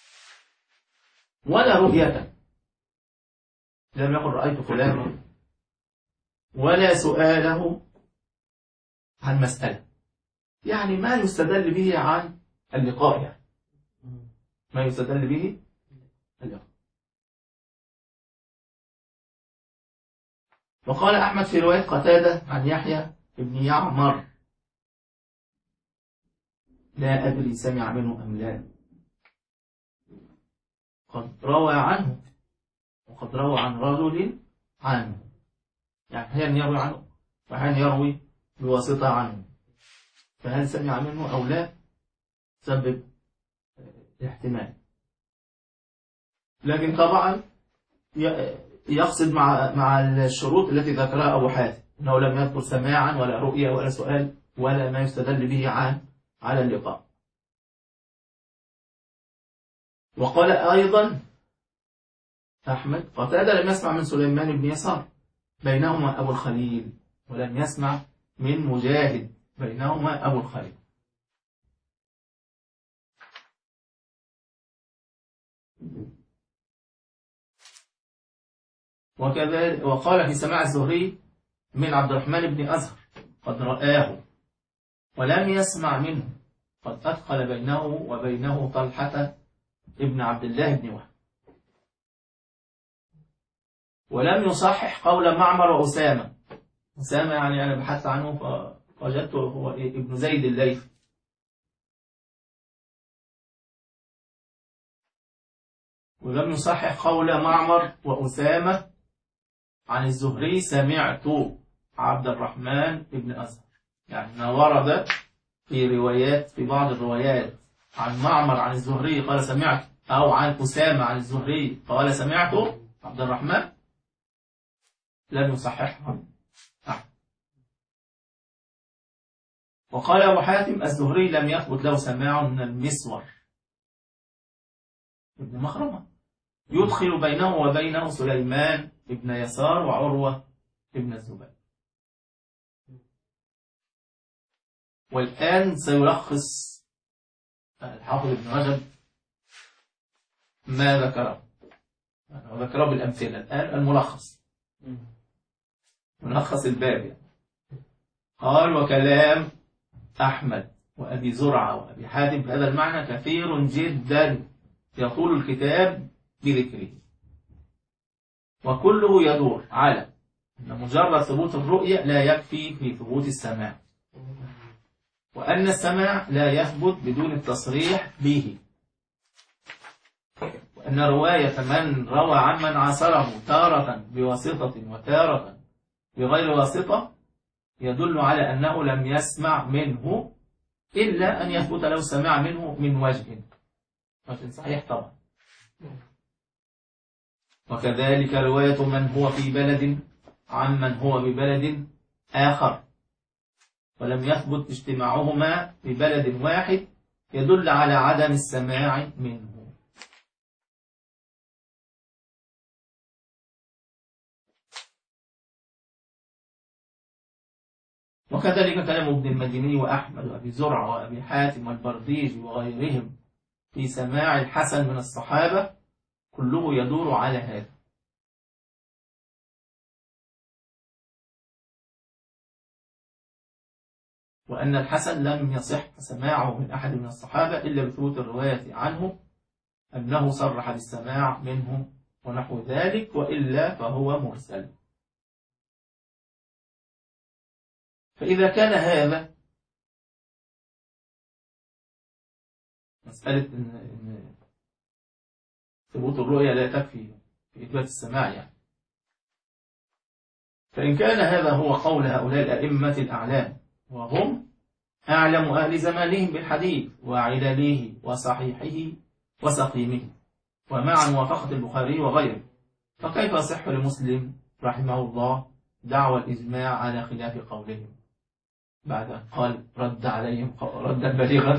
ولا رؤية، لم يقل رأيت فلان، ولا سؤاله عن مسألة، يعني ما يستدل به عن اللقاء، يعني ما يستدل به اللقاء. وقال أحمد في رواية قتادة عن يحيى بن يعمر لا أدري سمع منه أم لا، قد روى عنه وقد روى عن رجل عنه، يعني أحيانا يروي عنه وأحيانا يروي بواسطة عنه، فهل سمع منه أو لا سبب احتمال. لكن طبعا يقصد مع مع الشروط التي ذكرها أبو حاتم أنه لم يذكر سماعا ولا رؤية ولا سؤال ولا ما يستدل به عن على اللقاء. وقال أيضا أحمد قتادة لم يسمع من سليمان بن يسار بينهما أبو الخليل، ولم يسمع من مجاهد بينهما أبو الخليل. وكذلك وقال في سماع الزهري من عبد الرحمن بن أزهر قد رآه ولم يسمع منه، قد أدخل بينه وبينه طلحة ابن عبد الله بن وهب، ولم يصحح قول معمر وأسامة. أسامة يعني أنا بحثت عنه فوجدته هو ابن زيد الليثي، ولم يصحح قول معمر وأسامة عن الزهري سمعت عبد الرحمن بن أزهر، يعني ما ورد في روايات في بعض الروايات عن معمر عن الزهري قال سمعت، أو عن أسامة عن الزهري قال سمعت عبد الرحمن، لم يصححها. وقال أبو حاتم الزهري لم يثبت له سماع من المسور ابن مخرمة، يدخل بينه وبينه سليمان ابن يسار وعروة ابن الزبير. والآن سيلخص الحافظ ابن رجب ما ذكره، وذكره بالأمثلة. الآن الملخص، ملخص الباب يعني. قال وكلام أحمد وأبي زرعة وأبي حاتم في هذا المعنى كثير جدا يطول الكتاب بذكره، وكله يدور على أن مجرد ثبوت الرؤية لا يكفي في ثبوت السماع، وأن السماع لا يثبت بدون التصريح به، وأن رواية من روى عمن عاصره تارة بواسطة وتارة بغير واسطة يدل على أنه لم يسمع منه إلا أن يثبت له السماع منه من وجه وجه صحيح طبعا. وكذلك رواية من هو في بلد عمن هو ببلد آخر ولم يثبت اجتماعهما ببلد واحد يدل على عدم السماع منه. وكذلك كلام ابن المديني وأحمد وأبي زرع وأبي حاتم والبرديجي وغيرهم في سماع الحسن من الصحابة كله يدور على هذا. وأن الحسن لم يصح سماعه من أحد من الصحابة إلا بثبوت الرواية عنه أنه صرح بالسماع منه ونحو ذلك، وإلا فهو مرسل. فإذا كان هذا مسألة إن, إن ثبوت الرؤية لا تكفي في إثبات السماع يعني، فإن كان هذا هو قول هؤلاء الأئمة الأعلام وهم أعلم أهل زمانهم بالحديث وعلله وصحيحه وسقيمه ومع موافقة البخاري وغيره، فكيف يصح لمسلم رحمه الله دعوى الإجماع على خلاف قولهم؟ بعد أن قال رد عليهم ردا بليغا.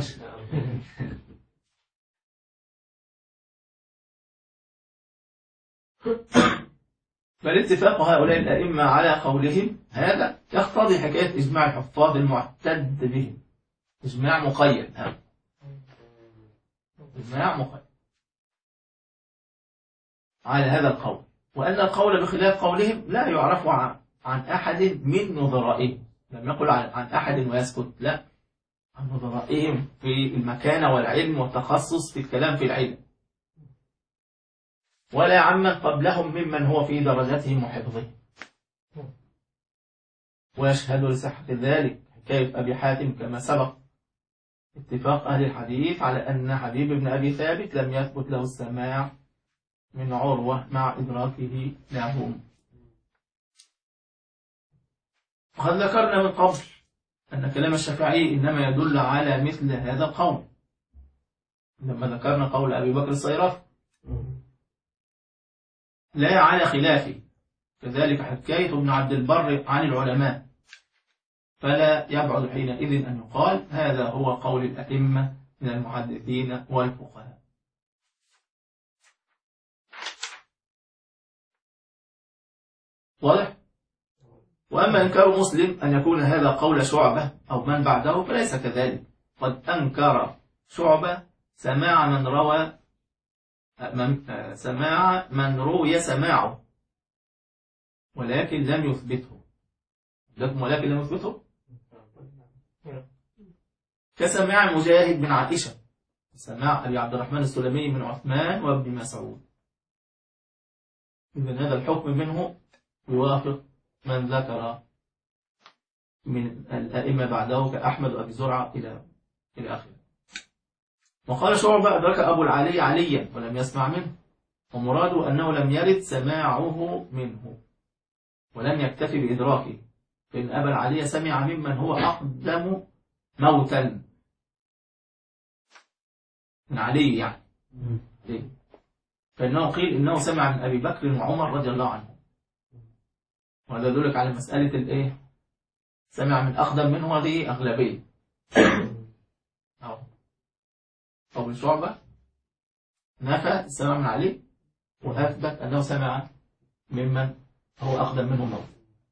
فالاتفاق هؤلاء الأئمة على قولهم هذا يقتضي حكاية إجماع الحفاظ المعتد بهم، إجماع مقيد، هذا إجماع مقيد على هذا القول، وأن القول بخلاف قولهم لا يعرف عن أحد من نظرائهم. لم يقل عن أحد ويسكت، لا، عن نظرائهم في المكانة والعلم والتخصص في الكلام في العلم، ولا عمن قبلهم ممن هو في درجتهم وحفظهم. ويشهد لصحة ذلك حكاية أبي حاتم كما سبق اتفاق أهل الحديث على أن حبيب بن أبي ثابت لم يثبت له السماع من عروة مع إدراكه لهم. وقد ذكرنا من قبل أن كلام الشافعي إنما يدل على مثل هذا القول لما ذكرنا قول أبي بكر الصيرفي، لا على خلافه. كذلك حكاية ابن عبد البر عن العلماء، فلا يبعد حينئذ أن يقال هذا هو قول الأئمة من المحدثين والفقهاء. واضح؟ وأما إنكار مسلم أن يكون هذا قول شعبة أو من بعده فليس كذلك. قد أنكر شعبة سماع من روى من سماع من روي سماعه ولكن لم يثبته، ولكن لم يثبته كسماع مجاهد بن عائشة، سماع أبي عبد الرحمن السلمي من عثمان وابن مسعود. إذن هذا الحكم منه يوافق من ذكر من الأئمة بعده كأحمد وأبي زرعة إلى إلى آخره. وقال شعبة أدرك أبو العلي عليا ولم يسمع منه، ومراده أنه لم يرد سماعه منه ولم يكتفي بإدراكه، فإن أبا العلي سمع ممن هو أقدم موتا من علي يعني، فإنه قيل إنه سمع من أبي بكر وعمر رضي الله عنه، وهذا يدلك على مسألة الإيه؟ سمع من أقدم منه، هذه أغلبية. أو قول شعبة نفى السمع من علي وأثبت أنه سمع ممن هو أقدم منه موت.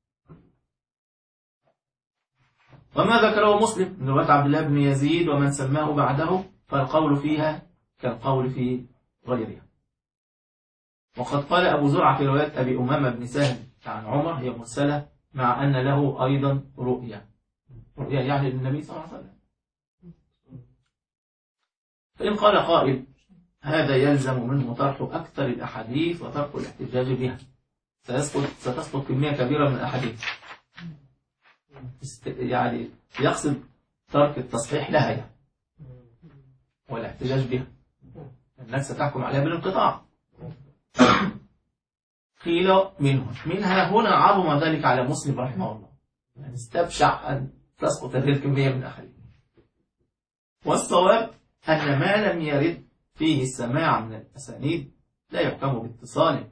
وما ذكره مسلم من رواية عبد الله بن يزيد ومن سماه بعده فالقول فيها كالقول في غيرها. وقد قال أبو زرعة في رواية أبي أمامة بن سهل عن عمر هي مرسلة، مع أن له أيضا رؤيا، رؤيا يعني للنبي صلى الله عليه وسلم. فإن قال قائل هذا يلزم منه طرح أكثر الأحاديث وترك الاحتجاج بها، سيسقط ستسقط كمية كبيرة من الأحاديث، يعني يقصد ترك التصحيح لها يعني والاحتجاج بها، الناس ستحكم عليها بالانقطاع. قيل منه منها هنا عظم ذلك على مسلم رحمه الله، يعني استبشع أن تسقط هذه الكمية من الأحاديث. والصواب أن ما لم يرد فيه السماع من الأسانيد لا يحكم باتصاله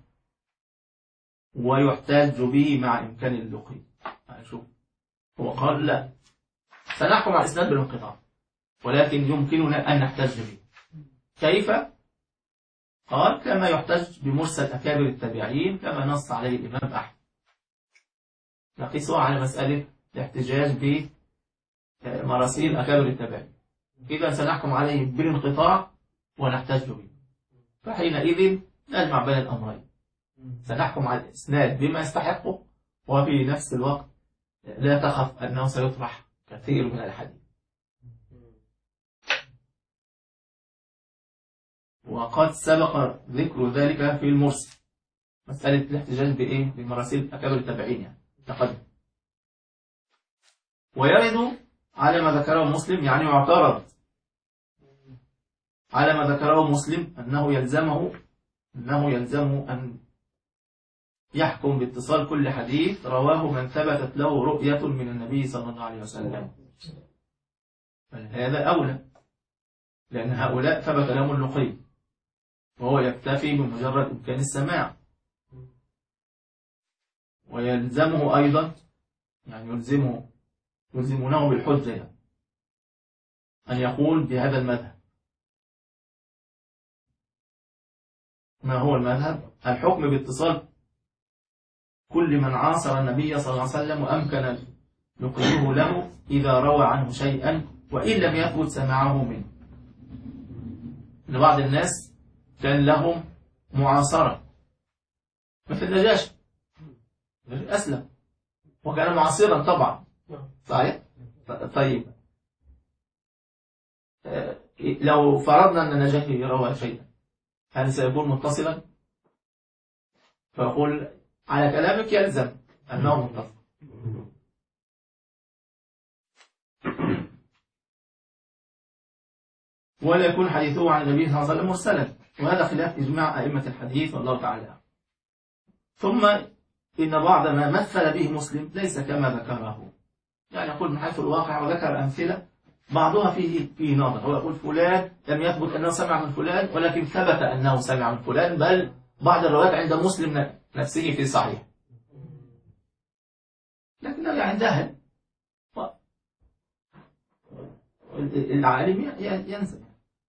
ويحتاج به مع إمكان اللقي. شوف هو قال لا سنحكم على الإسناد بالانقطاع ولكن يمكننا أن نحتج به. كيف؟ قال كما يحتج بمرسل أكابر التابعين كما نص عليه الإمام أحمد. نقيسه على مسألة الاحتجاج بمراسيل أكابر التابعين، إذا سنحكم عليه بالانقطاع ونحتج به، فحينئذ نجمع بين الأمرين، سنحكم على الإسناد بما يستحقه وفي نفس الوقت لا تخف أنه سيطرح كثير من الحديث. وقد سبق ذكر ذلك في المرسل، مسألة الاحتجاج بإيه؟ بمراسيل أكابر التابعين يعني تقدم. ويرد على ما ذكره مسلم، يعني يعترض على ما ذكره مسلم أنه يلزمه أنه يلزمه أن يحكم باتصال كل حديث رواه من ثبتت له رؤية من النبي صلى الله عليه وسلم. هذا أولى، لأن هؤلاء ثبت لهم اللقي وهو يكتفي بمجرد إمكان السماع، ويلزمه أيضا يعني يلزمه يلزمونه بالحجة يعني أن يقول بهذا المذهب. ما هو المذهب؟ الحكم باتصال كل من عاصر النبي صلى الله عليه وسلم وأمكن لقيه له إذا روى عنه شيئا وإن لم يثبت سماعه منه. إن بعض الناس كان لهم معاصرة مثل النجاشي أسلم وكان معاصرا طبعا، صحيح؟ طيب لو فرضنا أن النجاشي روى شيئا هل سيكون متصلا؟ فأقول على كلامك يلزم أنه متصل. ولا يكون حديثه عن النبي صلى الله عليه وسلم مرسلا، وهذا خلاف إجماع أئمة الحديث والله تعالى. ثم إن بعض ما مثل به مسلم ليس كما ذكره، يعني يقول من حيث الواقع وذكر أمثلة بعضها فيه فيه نظر. هو يقول فلان لم يثبت أنه سمع من فلان ولكن ثبت أنه سمع من فلان، بل بعض الروايات عند مسلم نفسه في صحيح، لكنه يعني جهل العالم ينسى.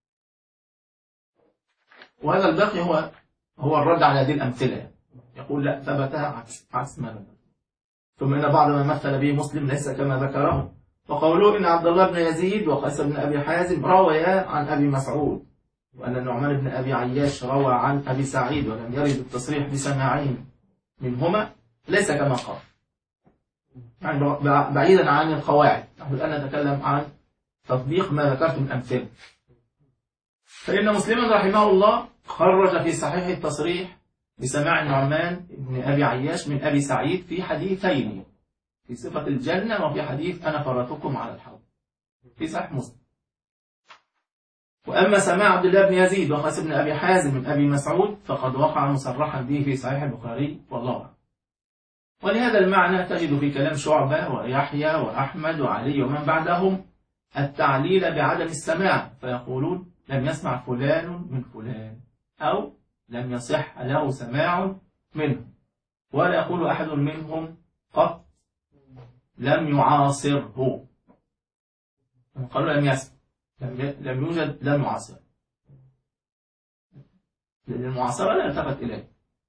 وهذا الباقي هو هو الرد على هذه الأمثلة، يقول لا ثبتها عكس عكس ما ذكر. ثم إن بعض ما مثل به مسلم ليس كما ذكره، وقوله إن عبد الله بن يزيد وقيس بن أبي حازم رويا عن أبي مسعود، وأن النعمان بن أبي عياش روى عن أبي سعيد ولم يرد التصريح بسماعين منهما ليس كما قال، يعني بعيدا عن القواعد. نحن الآن نتكلم عن تطبيق ما ذكرت من أمثلة. فإن مسلما رحمه الله خرج في صحيح التصريح بسماع النعمان بن أبي عياش من أبي سعيد في حديثين، في صفة الجنة وفي حديث أنا فرطكم على الحوض في صحيح مسلم. وأما سماع عبد الله بن يزيد وقيس بن أبي حازم من أبي مسعود فقد وقع مصرحا به في صحيح البخاري والله أعلم. ولهذا المعنى تجد في كلام شعبة ويحيى وأحمد وعلي ومن بعدهم التعليل بعدم السماع، فيقولون لم يسمع فلان من فلان أو لم يصح له سماع منه، ولا يقول أحد منهم قط لم يعاصره. قالوا لم يسمع، لم يوجد لم يعاصر، لأن المعاصرة لا التفت إليه.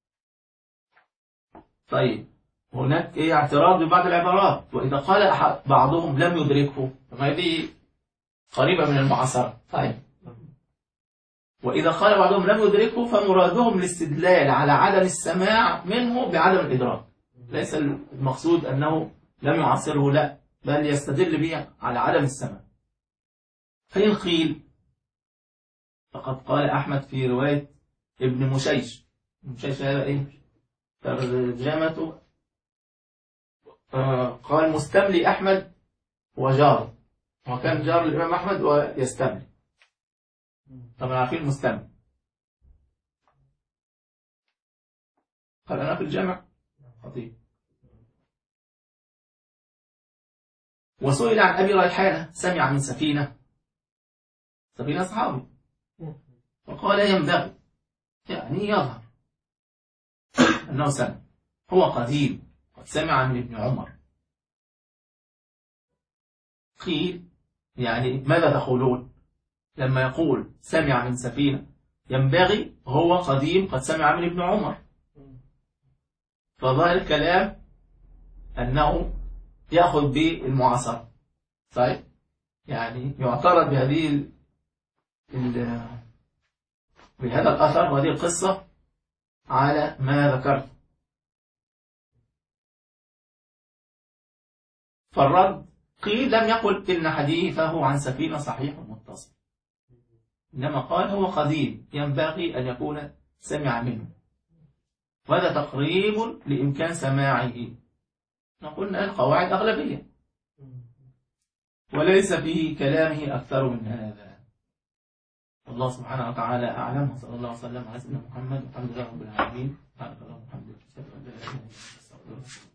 طيب هناك إيه اعتراض ببعض العبارات، وإذا قال أحد بعضهم لم يدركه فهذه قريبة من المعاصرة. طيب وإذا قال بعضهم لم يدركه فمرادهم الاستدلال على عدم السماع منه بعدم الإدراك، ليس المقصود أنه لم يعاصره، لا، بل يستدل به على عدم السماع. فإن قيل فقد قال أحمد في رواية ابن مشيش، مشيش هذا إيه؟ ترجمته آه قال مستملي أحمد وجاره، وكان جار الإمام أحمد ويستملي. طبعا عارفين المستملي، قال أنا في الجامع خطيب. وسئل عن أبي ريحانة سمع من سفينة، سفينة صحابي، فقال ينبغي يعني يظهر أنه سمع، هو قديم قد سمع من ابن عمر. قيل يعني ماذا تقولون لما يقول سمع من سفينة؟ ينبغي هو قديم قد سمع من ابن عمر، فظاهر الكلام أنه يأخذ بالمعاصرة. صحيح؟ يعني يعترض بهذه ال ال بهذا الأثر وهذه القصة على ما ذكرت. فالرد قيل لم يقل إن حديثه عن سفينة صحيح متصل، إنما قال هو قديم ينبغي أن يكون سمع منه، وهذا تقريب لإمكان سماعه. نقول القواعد أغلبية وليس في كلامه أكثر من هذا. والله سبحانه وتعالى أعلم، وصلى الله وسلم على سيدنا محمد والحمد لله رب العالمين. سبحانك اللهم وبحمدك أشهد أن لا إله إلا أنت أستغفرك.